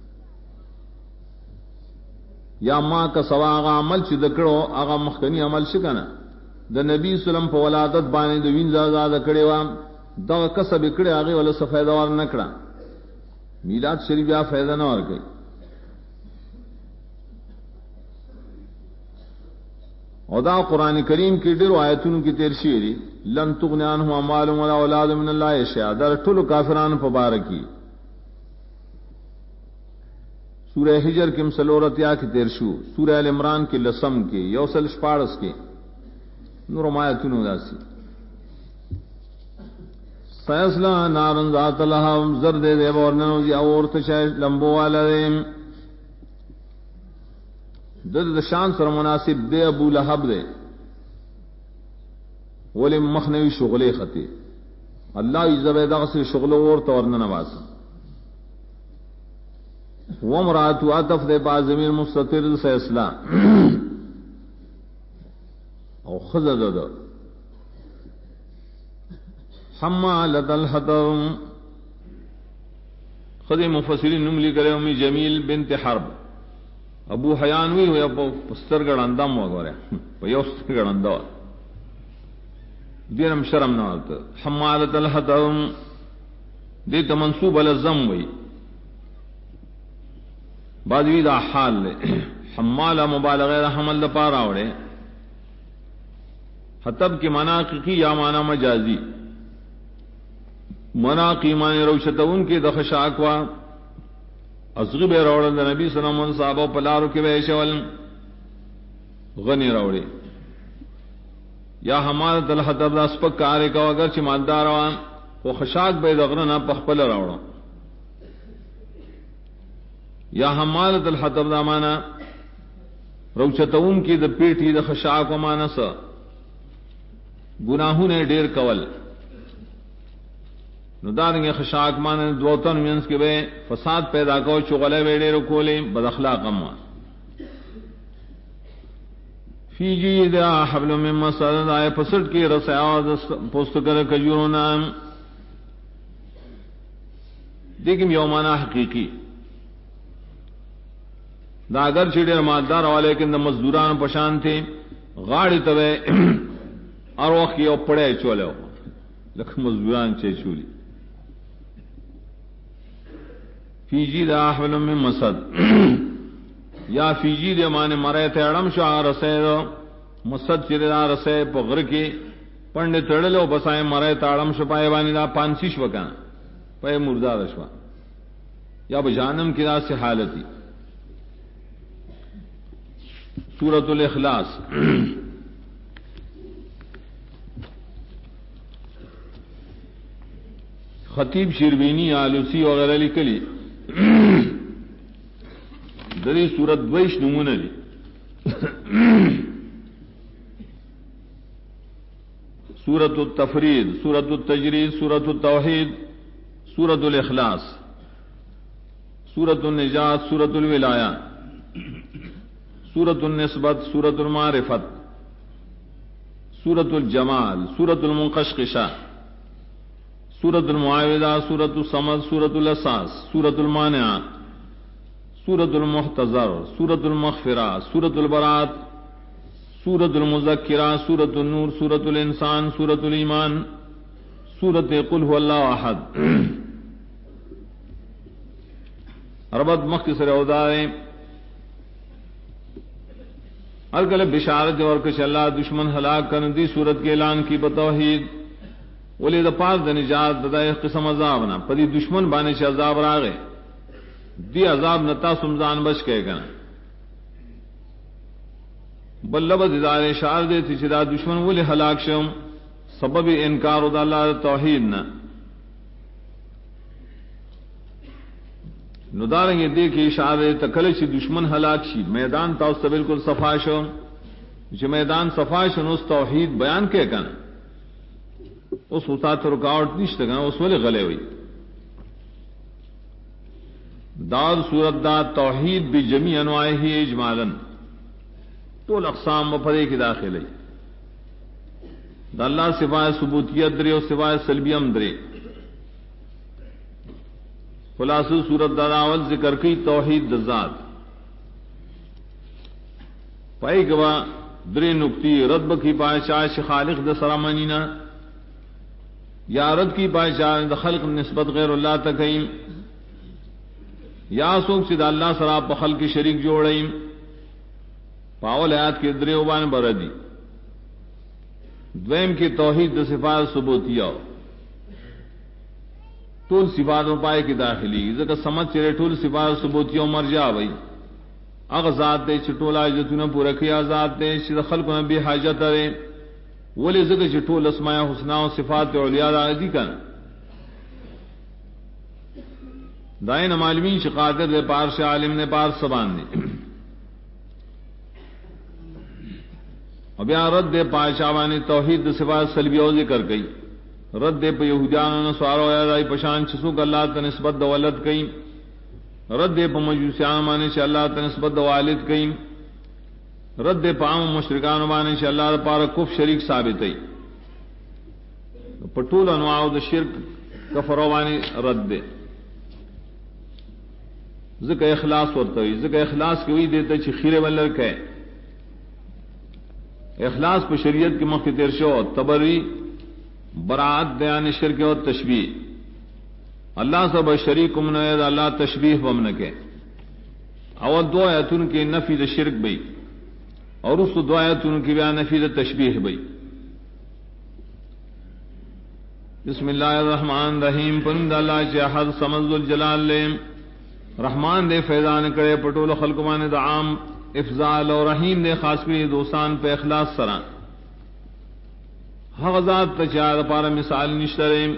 یا ما کسب آغا عمل چی دکڑو آغا مخکنی عمل شکنا د نبی سلم په ولادت باندې د وین زاد کړي و دا کسب کړي هغه ول سفیدا ور نکړه میلاد شریف یا فائدہ نہ ور گئی او دا قران کریم کې ډېر آیتونو کې تیر شي دي لن تغنی عنهم اموال ولا اولاد من الله شیئا در ټول کافرانو په باره کې سورہ حجر کې مسلورتیا کې تیر شو سورہ ال عمران کې لسم کې یوسل شپارس کې نور آیتونو داسي فیصلہ نارن ذات لہب زرد دے ورنو دی اورت شای لمبو والے دد شان سر مناسب دے ابو لہب دے ولی مخنوی شغلے خطی اللہ زبیدہ سے شغل اور تورن نواز ومرات عطف دے با ضمیر مستتر سے اسلام او خزد حمالۃ الحطب خود مفسرین نملی کرے امی جمیل بنت حرب ابو حیان ہوئی ہویا پستر گڑندہ موگورے پیوستر گڑندہ دینم شرم نالتا حمالۃ الحطب دیتا منصوب الزم ہوئی بعدوی دا حال لے حمالہ مبالغہ حمل دا پارا وڑے حطب کی معنی حقیقی یا معنی مجازی منا قیمان روشتون کے دخشاکوا ازغب روڑن دا نبی صلی اللہ علیہ وسلم صحابہ پلارو کے بیشول غنی روڑے یا حمالت الحطب دا سپک کارے کا اگر چی مالداروان و خشاک بے دغرنا پخپل روڑا یا حمالت الحطب دا مانا روشتون کی دا پیٹی دا خشاک و مانا سا گناہوں نے دیر کول نو دارنگے خشاک مانے دوتن منس کے بے فساد پیدا کرو چغلے ویڑے رکولے بد اخلاق اما فی جیدہ حبل من مسد آئے پسٹ کی رسعہ پوست کر کجورونا دیکھیں یومانا حقیقی دا اگر چیڑے ماددار والے کے اندر مزدوران پشان تھے غاڑی طبع اروخ کی او پڑے چولے ہو لکھ مزدوران چے چولی فی جید حبل من مسد یا فی جید مانے مرے تیڑم شو رسے مسد چرے دا رسے پغر کی پنڈے تڑلو بسائے مرے تاڑم شو پائے بانی دا پانسیش وکانا پائے مردار شوا یا بجانم کی دا سے حالتی سورۃ الاخلاص خطیب شربینی آلوسی وغیرہ لکلی دری سورت دویش نمونہ لی سورۃ التفرید سورۃ التجرید سورۃ التوحید سورۃ الاخلاص سورۃ النجات سورۃ الولایہ سورۃ النسبت سورۃ المعرفت سورۃ الجمال سورۃ المنقشقشہ سورۃ المعاوضہ سورۃ الصمد سورۃ الاساس سورۃ المانعات سورۃ المحتضر سورۃ المغفرہ سورۃ البراۃ سورۃ المذکرہ سورۃ النور سورۃ الانسان سورۃ الایمان سورۃ قل هو اللہ احد عربت مختصر اودائے الکل بشارت اور کچھ اللہ دشمن ہلاک کرن دی سورت کے اعلان کی بتوحید ولی دا پاس دا نجات دا ایک قسم عذاب نا پدی دشمن بانے چھ عذاب راگے دی عذاب نتا سمزان بچ کے گنا بلبد ادارے شعر دیتی چھ دا دشمن ولی ہلاک شم سبب انکار دا اللہ توحید نا ندارنگے دیکھ اشارے تکلچ دشمن ہلاک شی میدان تاست بالکل صفا شو جو میدان صفا شو اس توحید بیان کے کنا اس اتات رکاوٹ نشتے گا اس والے غلے ہوئی دار صورت دا توحید بھی جمی انواع ہی اجمالاً تو الاقسام مفرے کی داخل ہے دا اللہ سوائے ثبوتیت درے اور سوائے سلبیم درے خلاص صورت دراول ذکر کی توحید ذات پائی گوا درے نکتی رتب کی پائشاش خالق د سرامنینا یا رد کی پائشاش د خلق نسبت غیر اللہ تکیم یا سوک سید اللہ سراب پا خلق شریک جوڑیم پاول آیات کے درے وبان بردی دویم کی توحید د صفات ثبوتیہ ٹول صفات میں پائے کی داخلی ذکر سمجھ چرے ٹول صفات ثبوتیوں مرجع وئی اغ ذات دے چٹول حاجتوں پورا کیا ذات دے چ خلق میں بھی حاجت رے ولی ذکر چٹول اسماء الحسنى و صفات علیاء دی کن دائن معلومین چ قادر دے پار سے عالم نے پار سبان دی اب یا رد دے پاشاوانی توحید صفات سلبیہ ذکر گئی رد دے پہ یہودیان نسوارو یا دائی پشان چسوک اللہ تا نسبت دولت کئی رد پا مجوسیان مانے چا اللہ تا نسبت دا والد کئی، رد پا عام مشرکان مانے چا اللہ دا پارا کف شریک ثابتی، پٹول انواع دا شرک کفروانی رد دے. ذکر اخلاص ہوتا ہوئی، ذکر اخلاص کی ہوئی دیتا چی خیر والر کہے. اخلاص پہ شریعت کی مخی تیرشو تبری برات دیان شرک و تشبیح. اللہ سب شریک منعید اللہ تشبیح بمن کے. اول دو آیتون کی نفی دا شرک بئی اور اس دو آیتون کی بیان نفی دا تشبیح بئی. بسم اللہ الرحمن الرحیم. پند اللہ چی احد سمز الجلال لیم رحمان دے فیضان کرے پٹول خلقمان دا عام افضال اور رحیم دے خاص کری دوستان پہ اخلاص سران. حغزات تچار پارا مثال نشترے.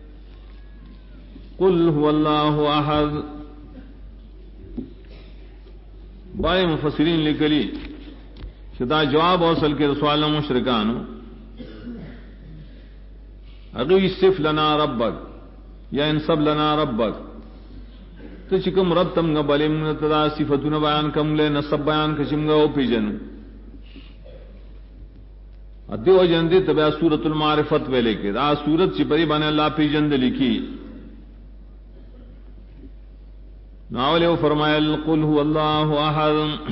قل هو اللہ احد. بائے مفسرین لکلی شدا جواب اوصل کے رسول مشرکانو اگوی صف لنا ربک یا انصب لنا ربک. تو چکم رب تم گا بلیم تدا صفتون بیان کم لے نصب بیان کچم گا او پی جن ادیو جندی تبیا سورت المعرفت ویلے کے دا سورت چی پری بانے اللہ پی جند لکھی. ناولے فرمایا قل هو اللہ احد.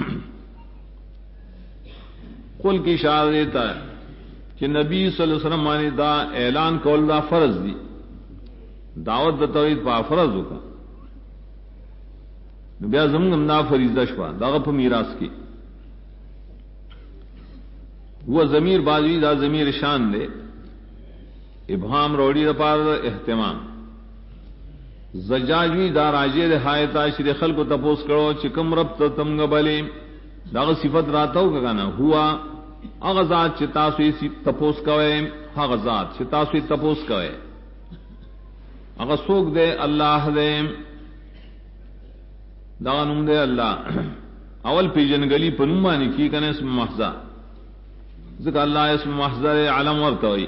قل کی اشارہ دیتا ہے کہ نبی صلی اللہ علیہ وسلم مانی دا اعلان کول دا فرض دی، دعوت دا توحید پا فرض ہوکا. بیا زمگم دا فریضہ شوا دا غپ میراث کی. وہ ضمیر بازوی دا ضمیر شان دے ابہام روڑی دا پار دا اہتمام. زجاجوی دا راجی دے حایتا شری خلق کو تپوس کرو چکم رب تمگا بلے دا صفت راتاو کانا ہوا اغزات چتاسوی تپوس کوئے اغزات چتاسوی تپوس کوئے اغسوک دے اللہ دے دا نم دے اللہ. اول پی جنگلی پنمانی کی کنے اسم محضا ذکر اللہ اسم محضر علم ورطوئی.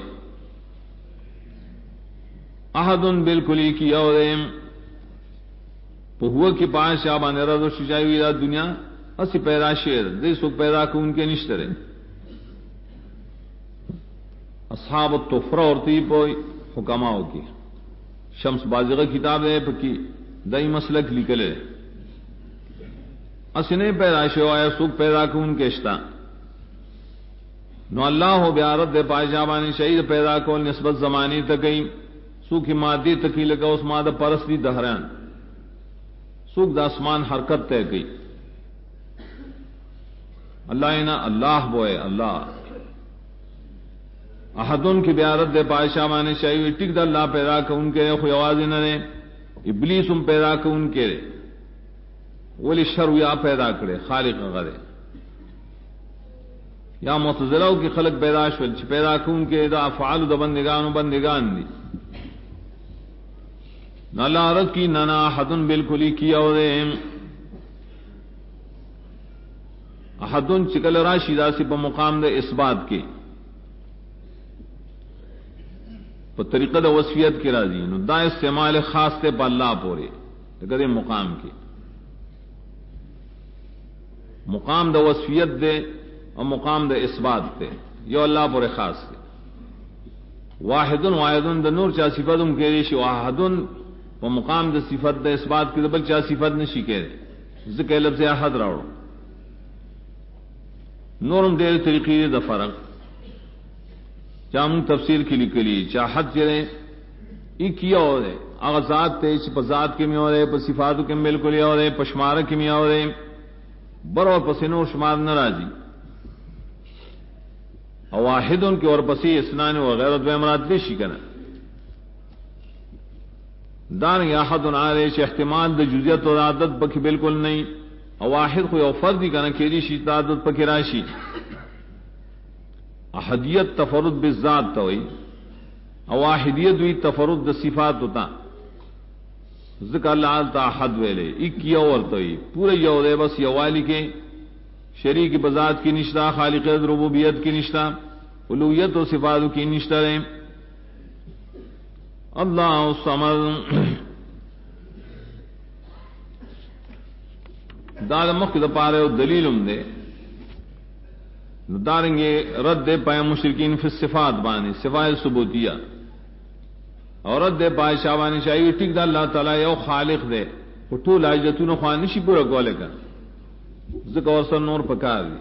احدن بالکلی کی اوریم پہوا کی پاس شابان رد و شجائی دا دنیا اسی پیدا شیر دے سوک پیدا کو ان کے نشترے. اصحاب الطفرہ اور تیپوئی حکماؤ کی شمس بازغہ کتاب ہے پکی دائی مسلک لکلے اسنے پیدا شو آیا سوک پیدا کو ان کے اشتا. نو اللہ ہو بیارت دے پاس شابان شہید پیدا کو نسبت زمانی تکئی سوک مادی تکی لگا اس مادہ پرستی دہران سوک دا اسمان حرکت تے گئی. اللہ اینا اللہ بوئے اللہ احدن کی بیارت دے پاشا مانے چاہیے ٹک دا اللہ پیدا کر ان کے خوی آواز نہ رہے ابلیس ہم پیدا کر ان کے ولی شر یا پیدا کرے خالق غرے یا معتزلہ کی خلق پیداش ول پیدا کر ان کے دا افعال دا بندگان دی نہ لارت کی ننا احدن بالکلی کی اور احدن چکل راشی داسی پا مقام دے اثبات کے پا طریقہ دا وصفیت کی راضی نو دا استعمال خاص تے پا اللہ پورے کدے مقام کے مقام دا وصفیت دے اور مقام دا اثبات دے یو اللہ پورے خاص دے. واحدن دا نور چا صفتم کے ریشی واحدن و مقام دا صفت دا اثبات کی دبل چا صفت نشی کے رے ذکر لفظ احد راوڑو نورم دیر طریقی دا فرق چاہم تفسیر کی لکلی چاہت جرے ایک کیا ہو رہے اغذات تے چھ پا ذات کے میں ہو رہے پا صفاتو کے ملکو لیا ہو رہے پا شمارہ کے میں ہو رہے بر اور پسینو شمار نرازی واحدن کے اور پسی اسنان وغیرہ دو امرات دیشی کنا دان احدن آرے چھ احتمال دا جزیت و عادت پکی بالکل نہیں واحد کوئی او فردی کنا کیری شی عادت پکی راشی. احدیت تفرد بالذات توئی واحدیت ہوئی تفرد دا صفات ہوتا ذکر اللہ تا احد ویلے ایک کیا اور توئی پورے یو دے بس یوالی کے شریک بذات کی نشتہ خالق ربوبیت کی نشتہ الوہیت و صفات کی نشتہ رہے. اللہ الصمد دا مخ دا پارے و دلیلم دے دارنگے رد دے پائے مشرکین فی الصفات بانی صفات ثبوتیہ اور رد دے پائے شاہبانی شاہی ٹھیک دا اللہ تعالی یو خالق دے طول حاجتون خوانشی پورا گولے کا ذکر اور سر نور پکار دی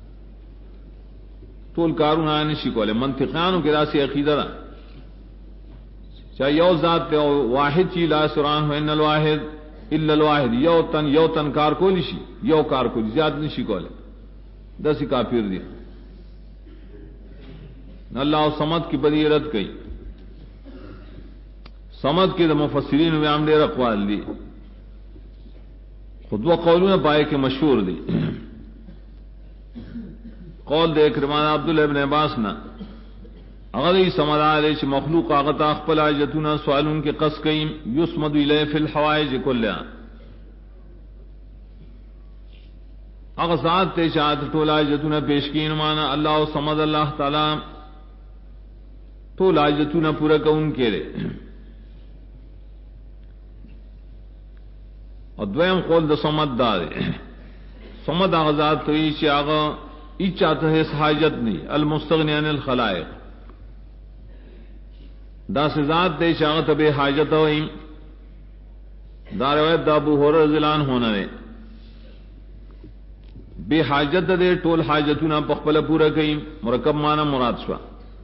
طول کارون آنشی کولے منطقانوں کے راسی عقیدہ دا چاہے یو ذات تے واحد چی لا سران ہو ان الواحد الا الواحد یو تن کار کو نشی یو کار کو زیاد نشی کولے دسی کافر دی اللہ سمد کی بدی رد کئی سمد کے مفسرین میں عام دیر اقوال دی خود و قولون پائے کے مشہور دی قول دے کرمان عبداللہ ابن عباس نا اغلی سمدہ علیہ مخلوق آغتا اخپل آجتنا سوالون کے قص کئیم یسمد الیہ فی الحوائج کلیا اغسات تے شاعت طول آجتنا پیشکین مانا اللہ سمد اللہ تعالی طول آجتنا پورا کون کے رے اور دویم قول دا سمد دا دے سمد آغازات تو ایچی آغا ایچ چاہتا ہے حاجت نہیں المستغنی عن الخلائق دا سے ذات دے شاغت بے حاجت ہوئی دا روایت دا ابو ہریرہ رضی اللہ عنہ ہونا رے بے حاجت دے ٹول حاجتنا پخپل پورا کئی مرکب مانا مراد شوا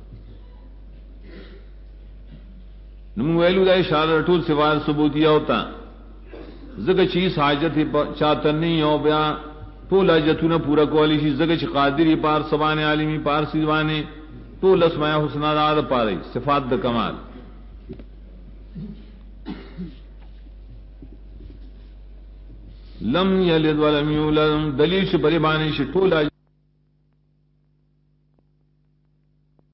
نمو ویلو دا اشارہ ٹول سوال ثبوتیہ ہوتا زگہ چیز حاجت چاہتا نہیں ہو بیا ٹول حاجتنا پورا کولی شی زگہ چی قادری پار سبان عالمی پار سیدوانے ٹول اسماء حسنہ دا پارے صفات دا کمال لم یلد ولم یولد دلیل سے بری بانی سے ٹول